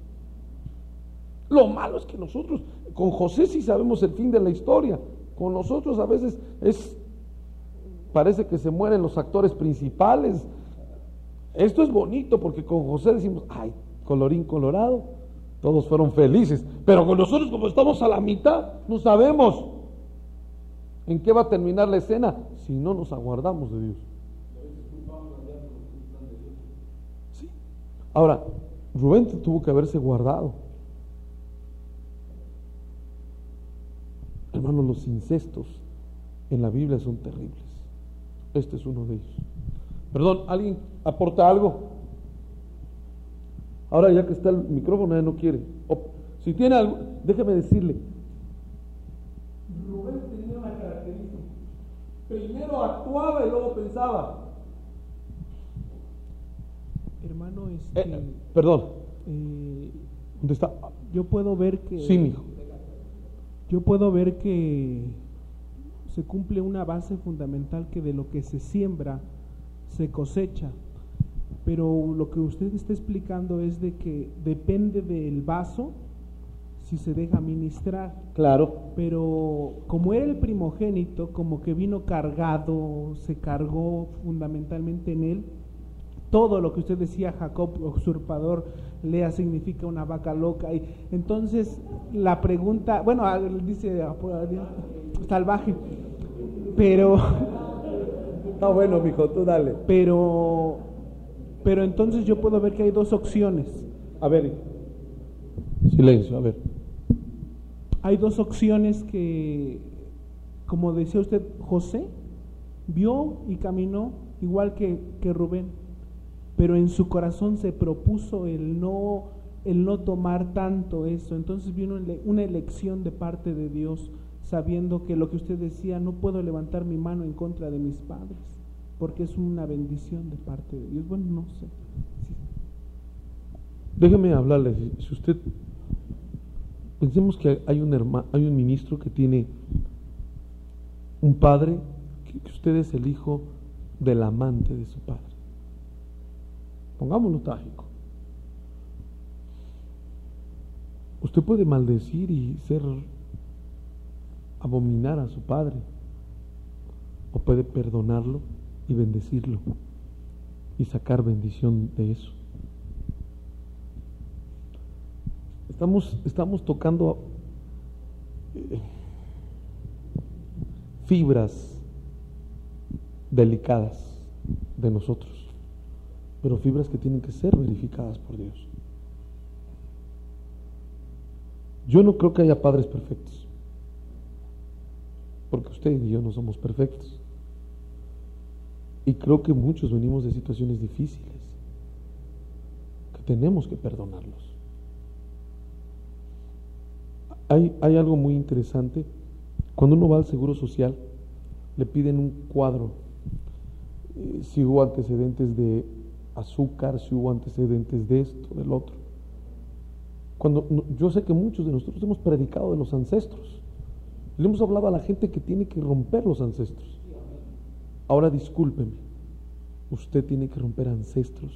Lo malo es que nosotros, con José sí sabemos el fin de la historia. Con nosotros a veces es, parece que se mueren los actores principales. Esto es bonito porque con José decimos, ay, colorín colorado, todos fueron felices. Pero con nosotros, como estamos a la mitad, no sabemos ¿en qué va a terminar la escena? Si no nos aguardamos de Dios. Sí. Ahora, Rubén tuvo que haberse guardado. Hermanos, los incestos en la Biblia son terribles. Este es uno de ellos. Perdón, ¿alguien aporta algo? Ahora ya que está el micrófono, nadie no quiere. O, si tiene algo, déjeme decirle. Rubén tenía una característica. Primero actuaba y luego pensaba. Hermano, este, Eh, perdón. eh, ¿Dónde está? yo puedo ver que Sí, mijo. yo puedo ver que se cumple una base fundamental, que de lo que se siembra se cosecha, pero lo que usted está explicando es de que depende del vaso si se deja ministrar. Claro. Pero como era el primogénito, como que vino cargado, se cargó fundamentalmente en él todo lo que usted decía, Jacob, usurpador, Lea significa una vaca loca. Y entonces la pregunta, bueno, dice salvaje, pero está bueno, mijo, tú dale. Pero, pero entonces yo puedo ver que hay dos opciones. A ver, silencio, a ver. Hay dos opciones que, como decía usted, José vio y caminó igual que, que Rubén, pero en su corazón se propuso el no, el no tomar tanto eso. Entonces vino una elección de parte de Dios, sabiendo que lo que usted decía, no puedo levantar mi mano en contra de mis padres, porque es una bendición de parte de Dios. Bueno, no sé. Sí. Déjeme hablarle. Si, si usted, pensemos que hay un hermano, hay un ministro que tiene un padre, que, que usted es el hijo del amante de su padre. Pongámoslo trágico. Usted puede maldecir y ser abominar a su padre, o puede perdonarlo y bendecirlo y sacar bendición de eso. Estamos, estamos tocando eh, fibras delicadas de nosotros, pero fibras que tienen que ser verificadas por Dios. Yo no creo que haya padres perfectos, porque usted y yo no somos perfectos. Y creo que muchos venimos de situaciones difíciles, que tenemos que perdonarlos. Hay, hay algo muy interesante. Cuando uno va al Seguro Social, le piden un cuadro. Eh, si hubo antecedentes de azúcar, si hubo antecedentes de esto, del otro. Cuando no, yo sé que muchos de nosotros hemos predicado de los ancestros. Le hemos hablado a la gente que tiene que romper los ancestros. Ahora discúlpeme, usted tiene que romper ancestros.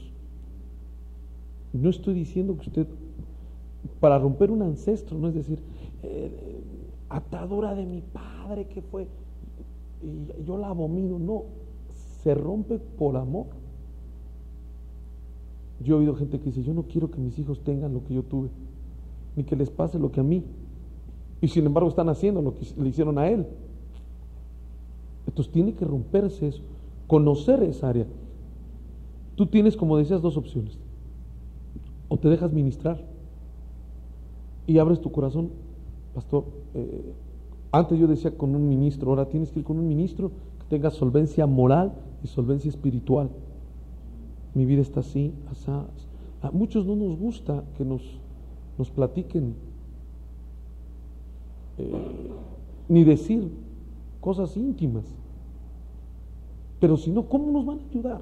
No estoy diciendo que usted, para romper un ancestro, no es decir, eh, atadura de mi padre que fue, y yo la abomino, no, se rompe por amor. Yo he oído gente que dice, yo no quiero que mis hijos tengan lo que yo tuve, ni que les pase lo que a mí, y sin embargo están haciendo lo que le hicieron a él. Entonces tiene que romperse eso, conocer esa área. Tú tienes, como decías, dos opciones: o te dejas ministrar y abres tu corazón. Pastor, eh, antes yo decía con un ministro, ahora tienes que ir con un ministro que tenga solvencia moral y solvencia espiritual. Mi vida está así, así. A muchos no nos gusta que nos, nos platiquen eh, ni decir cosas íntimas, pero si no, ¿cómo nos van a ayudar?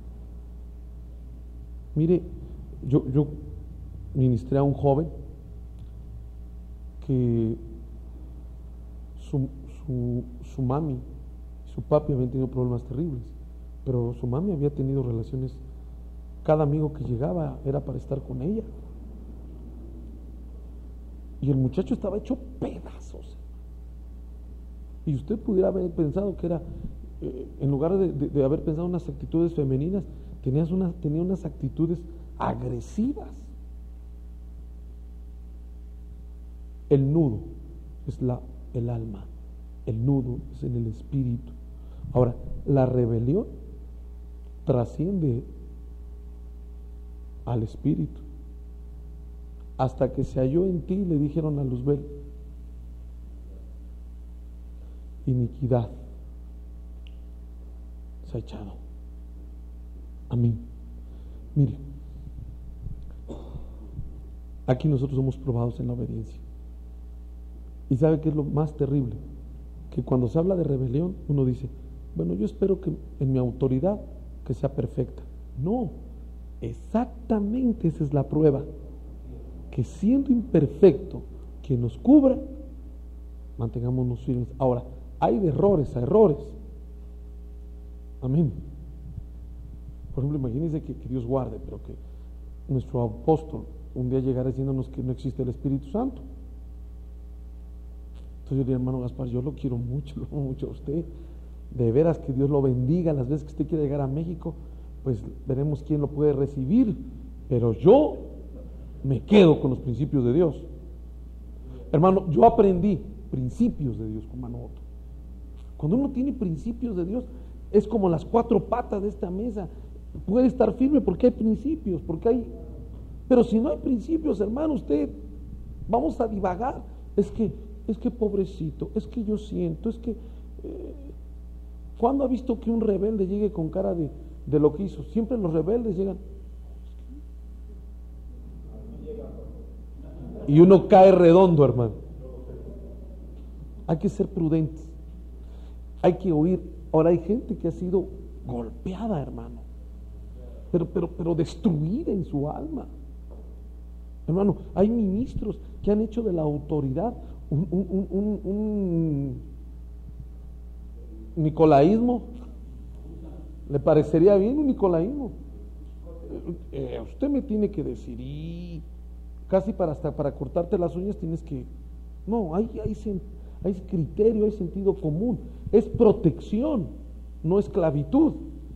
Mire, yo, yo ministré a un joven que su, su, su mami, su papi habían tenido problemas terribles, pero su mami había tenido relaciones, cada amigo que llegaba era para estar con ella, y el muchacho estaba hecho pedazos. Y usted pudiera haber pensado que era, eh, en lugar de, de, de haber pensado unas actitudes femeninas, tenías una, tenía unas actitudes agresivas. El nudo es la, el alma, el nudo es en el espíritu. Ahora, la rebelión trasciende al espíritu. Hasta que se halló en ti, le dijeron a Luzbel, iniquidad se ha echado a mí. Mire, aquí nosotros somos probados en la obediencia. Y ¿sabe qué es lo más terrible? Que cuando se habla de rebelión, uno dice, bueno, yo espero que en mi autoridad que sea perfecta. No, exactamente esa es la prueba, que siendo imperfecto, que nos cubra, mantengámonos firmes. Ahora, hay de errores a errores. Amén. Por ejemplo, imagínense que, que Dios guarde, pero que nuestro apóstol un día llegara diciéndonos que no existe el Espíritu Santo. Entonces yo diría, hermano Gaspar, yo lo quiero mucho, lo amo mucho a usted. De veras que Dios lo bendiga las veces que usted quiera llegar a México, pues veremos quién lo puede recibir, pero yo me quedo con los principios de Dios. Hermano, yo aprendí principios de Dios con Manoto. Cuando uno tiene principios de Dios, es como las cuatro patas de esta mesa. Puede estar firme porque hay principios, porque hay... Pero si no hay principios, hermano, usted, vamos a divagar. Es que, es que pobrecito, es que yo siento, es que... Eh, ¿Cuándo ha visto que un rebelde llegue con cara de, de lo que hizo? Siempre los rebeldes llegan. Y uno cae redondo, hermano. Hay que ser prudentes. Hay que oír. Ahora hay gente que ha sido golpeada, hermano. Pero, pero, pero destruida en su alma. Hermano, hay ministros que han hecho de la autoridad un, un, un, un, un nicolaísmo. ¿Le parecería bien un nicolaísmo? Eh, usted me tiene que decir, y casi para hasta para cortarte las uñas tienes que... No, hay, hay, hay criterio, hay sentido común. Es protección, no esclavitud.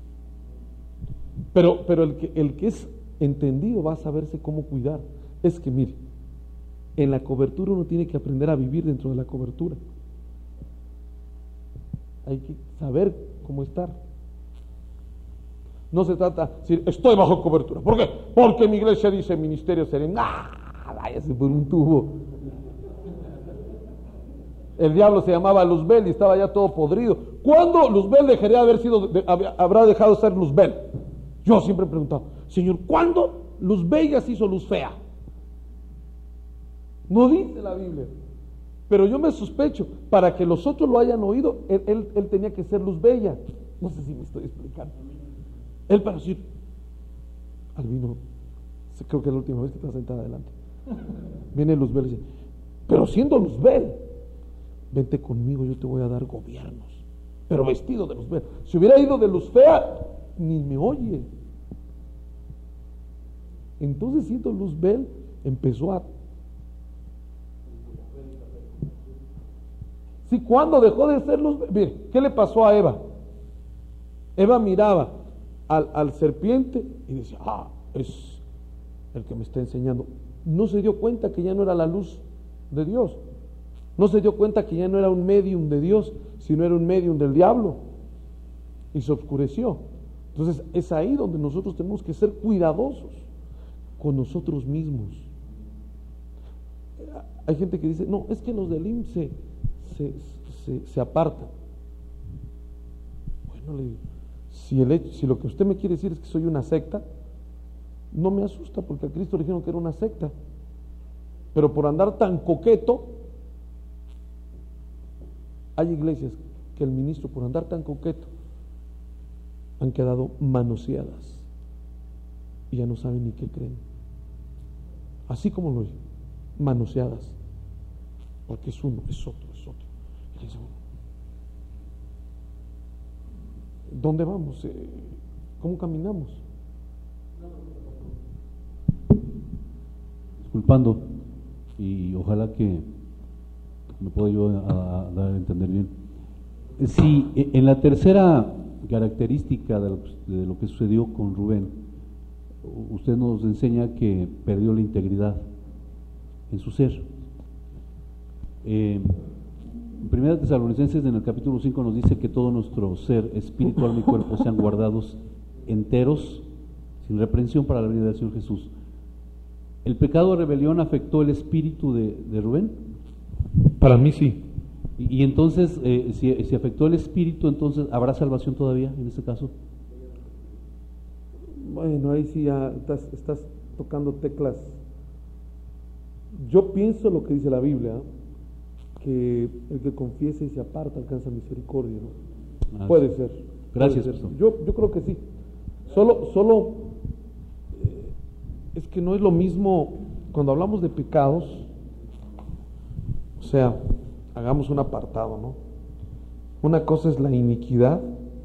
Pero, pero el que, el que es entendido va a saberse cómo cuidar. Es que, mire, en la cobertura uno tiene que aprender a vivir dentro de la cobertura. Hay que saber cómo estar. No se trata de decir, estoy bajo cobertura. ¿Por qué? Porque mi iglesia dice ministerio sereno. ¡Ah! Váyase por un tubo. El diablo se llamaba Luzbel y estaba ya todo podrido. ¿Cuándo Luzbel dejaría de haber sido, de, habrá dejado de ser Luzbel? Yo siempre he preguntado, Señor, ¿cuándo luz bella se hizo luz fea? No dice la Biblia. Pero yo me sospecho, para que los otros lo hayan oído, él, él, él tenía que ser luz bella. No sé si me estoy explicando. Él para decir, Albino, creo que es la última vez que estás sentada adelante. Viene Luzbel y dice, pero siendo Luzbel, vente conmigo, yo te voy a dar gobiernos. Pero vestido de Luzbel. Si hubiera ido de luz fea, ni me oye. Entonces siendo Luzbel, empezó a... Sí, ¿cuándo dejó de ser Luzbel? Bien, ¿qué le pasó a Eva? Eva miraba al, al serpiente y decía, ah, es el que me está enseñando. No se dio cuenta que ya no era la luz de Dios. No se dio cuenta que ya no era un medium de Dios, sino era un medium del diablo. Y se oscureció. Entonces es ahí donde nosotros tenemos que ser cuidadosos con nosotros mismos. Hay gente que dice, no, es que los del I M S S se, se, se, se apartan. Bueno, le digo, si, el hecho, si lo que usted me quiere decir es que soy una secta, no me asusta, porque a Cristo le dijeron que era una secta. Pero por andar tan coqueto, hay iglesias que el ministro, por andar tan coqueto, han quedado manoseadas y ya no saben ni qué creen. Así como lo oye, manoseadas, porque es uno, es otro, es otro. Y dice, ¿dónde vamos? ¿Cómo caminamos? Disculpando, y ojalá que me pueda yo a, a dar a entender bien. Si en la tercera característica de lo, de lo que sucedió con Rubén, usted nos enseña que perdió la integridad en su ser. Eh, en Primera Tesalonicenses, en el capítulo cinco, nos dice que todo nuestro ser, espíritu, alma y cuerpo sean guardados enteros, sin reprensión, para la venida del Señor Jesús. ¿El pecado de rebelión afectó el espíritu de, de Rubén? Para mí sí. Y, y entonces, eh, si, si afectó el espíritu, entonces ¿habrá salvación todavía en este caso? Bueno, ahí sí ya estás, estás tocando teclas. Yo pienso lo que dice la Biblia, que el que confiese y se aparta alcanza misericordia, ¿no? Ah, puede sí. ser. Gracias. Puede ser. Yo, yo creo que sí. Solo, solo eh, es que no es lo mismo cuando hablamos de pecados. O sea, hagamos un apartado, ¿no? Una cosa es la iniquidad,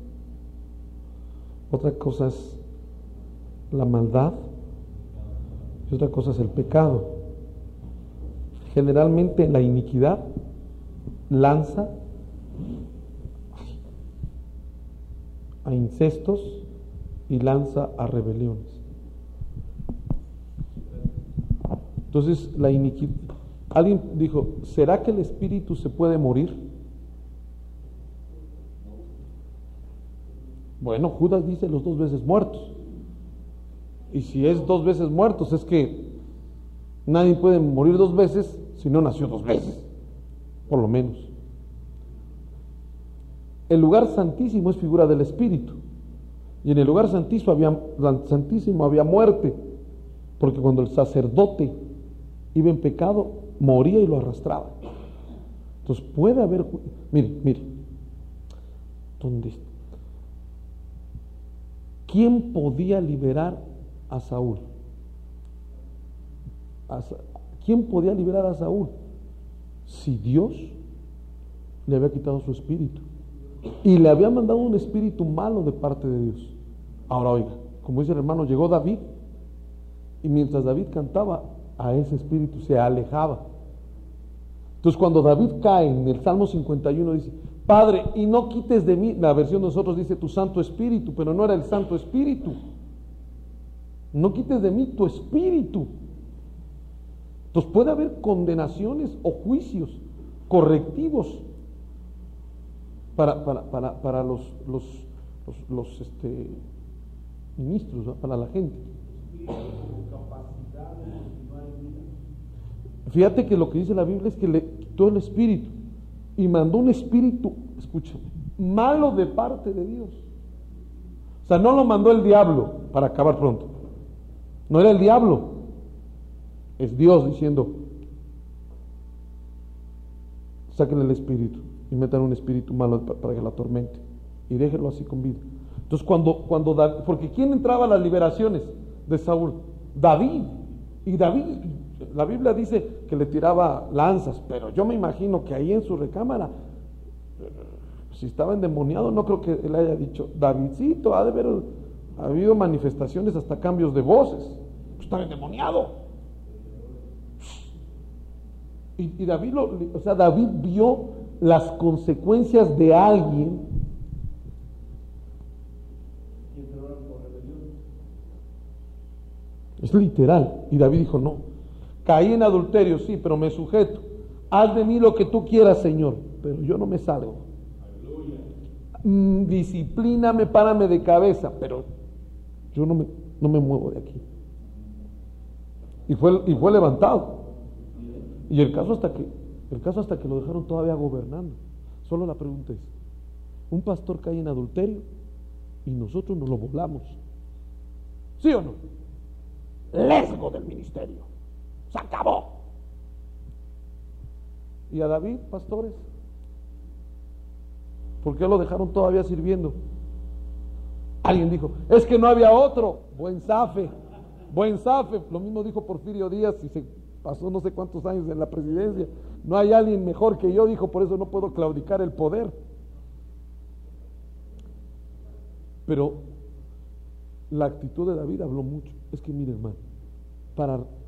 otra cosa es la maldad y otra cosa es el pecado. Generalmente la iniquidad lanza a incestos, y lanza a rebeliones. Entonces, la iniquidad. Alguien dijo, ¿será que el espíritu se puede morir? Bueno, Judas dice los dos veces muertos. Y si es dos veces muertos, es que nadie puede morir dos veces si no nació dos veces, por lo menos. El lugar santísimo es figura del espíritu. Y en el lugar santísimo había, santísimo había muerte, porque cuando el sacerdote iba en pecado, moría y lo arrastraba. Entonces puede haber, mire, mire, ¿dónde está? ¿Quién podía liberar a Saúl? A Sa- ¿Quién podía liberar a Saúl? Si Dios le había quitado su espíritu y le había mandado un espíritu malo de parte de Dios. Ahora oiga, como dice el hermano, llegó David y mientras David cantaba, a ese espíritu se alejaba. Entonces cuando David cae en el Salmo cincuenta y uno dice, Padre, y no quites de mí, la versión de nosotros dice tu Santo Espíritu, pero no era el Santo Espíritu. No quites de mí tu espíritu. Entonces puede haber condenaciones o juicios correctivos para, para, para, para los, los, los, los este, ministros, ¿no? Para la gente. Fíjate que lo que dice la Biblia es que le quitó el espíritu y mandó un espíritu, escúchame, malo de parte de Dios. O sea, no lo mandó el diablo para acabar pronto. No era el diablo, es Dios diciendo, saquen el espíritu y metan un espíritu malo para que la atormente y déjenlo así con vida. Entonces cuando, cuando David, porque ¿quién entraba a las liberaciones de Saúl? David. Y David, la Biblia dice que le tiraba lanzas, pero yo me imagino que ahí en su recámara, si estaba endemoniado, no creo que él haya dicho, Davidcito, ha de haber ha habido manifestaciones, hasta cambios de voces, estaba endemoniado. Y, y David, lo, o sea, David vio las consecuencias de alguien es literal. Y David dijo, no, caí en adulterio, sí, pero me sujeto. Haz de mí lo que tú quieras, Señor, pero yo no me salgo. Mm, disciplíname, párame de cabeza, pero yo no me, no me muevo de aquí. Y fue, y fue levantado. Y el caso hasta que, el caso hasta que lo dejaron todavía gobernando. Solo la pregunta es, un pastor cae en adulterio y nosotros nos lo volamos. ¿Sí o no? Lesgo del ministerio, se acabó. Y a David, pastores, ¿por qué lo dejaron todavía sirviendo? Alguien dijo, es que no había otro. Buen zafe, buen zafe. Lo mismo dijo Porfirio Díaz y se pasó no sé cuántos años en la presidencia. No hay alguien mejor que yo, dijo, por eso no puedo claudicar el poder. Pero la actitud de David habló mucho. Es que mire, hermano, para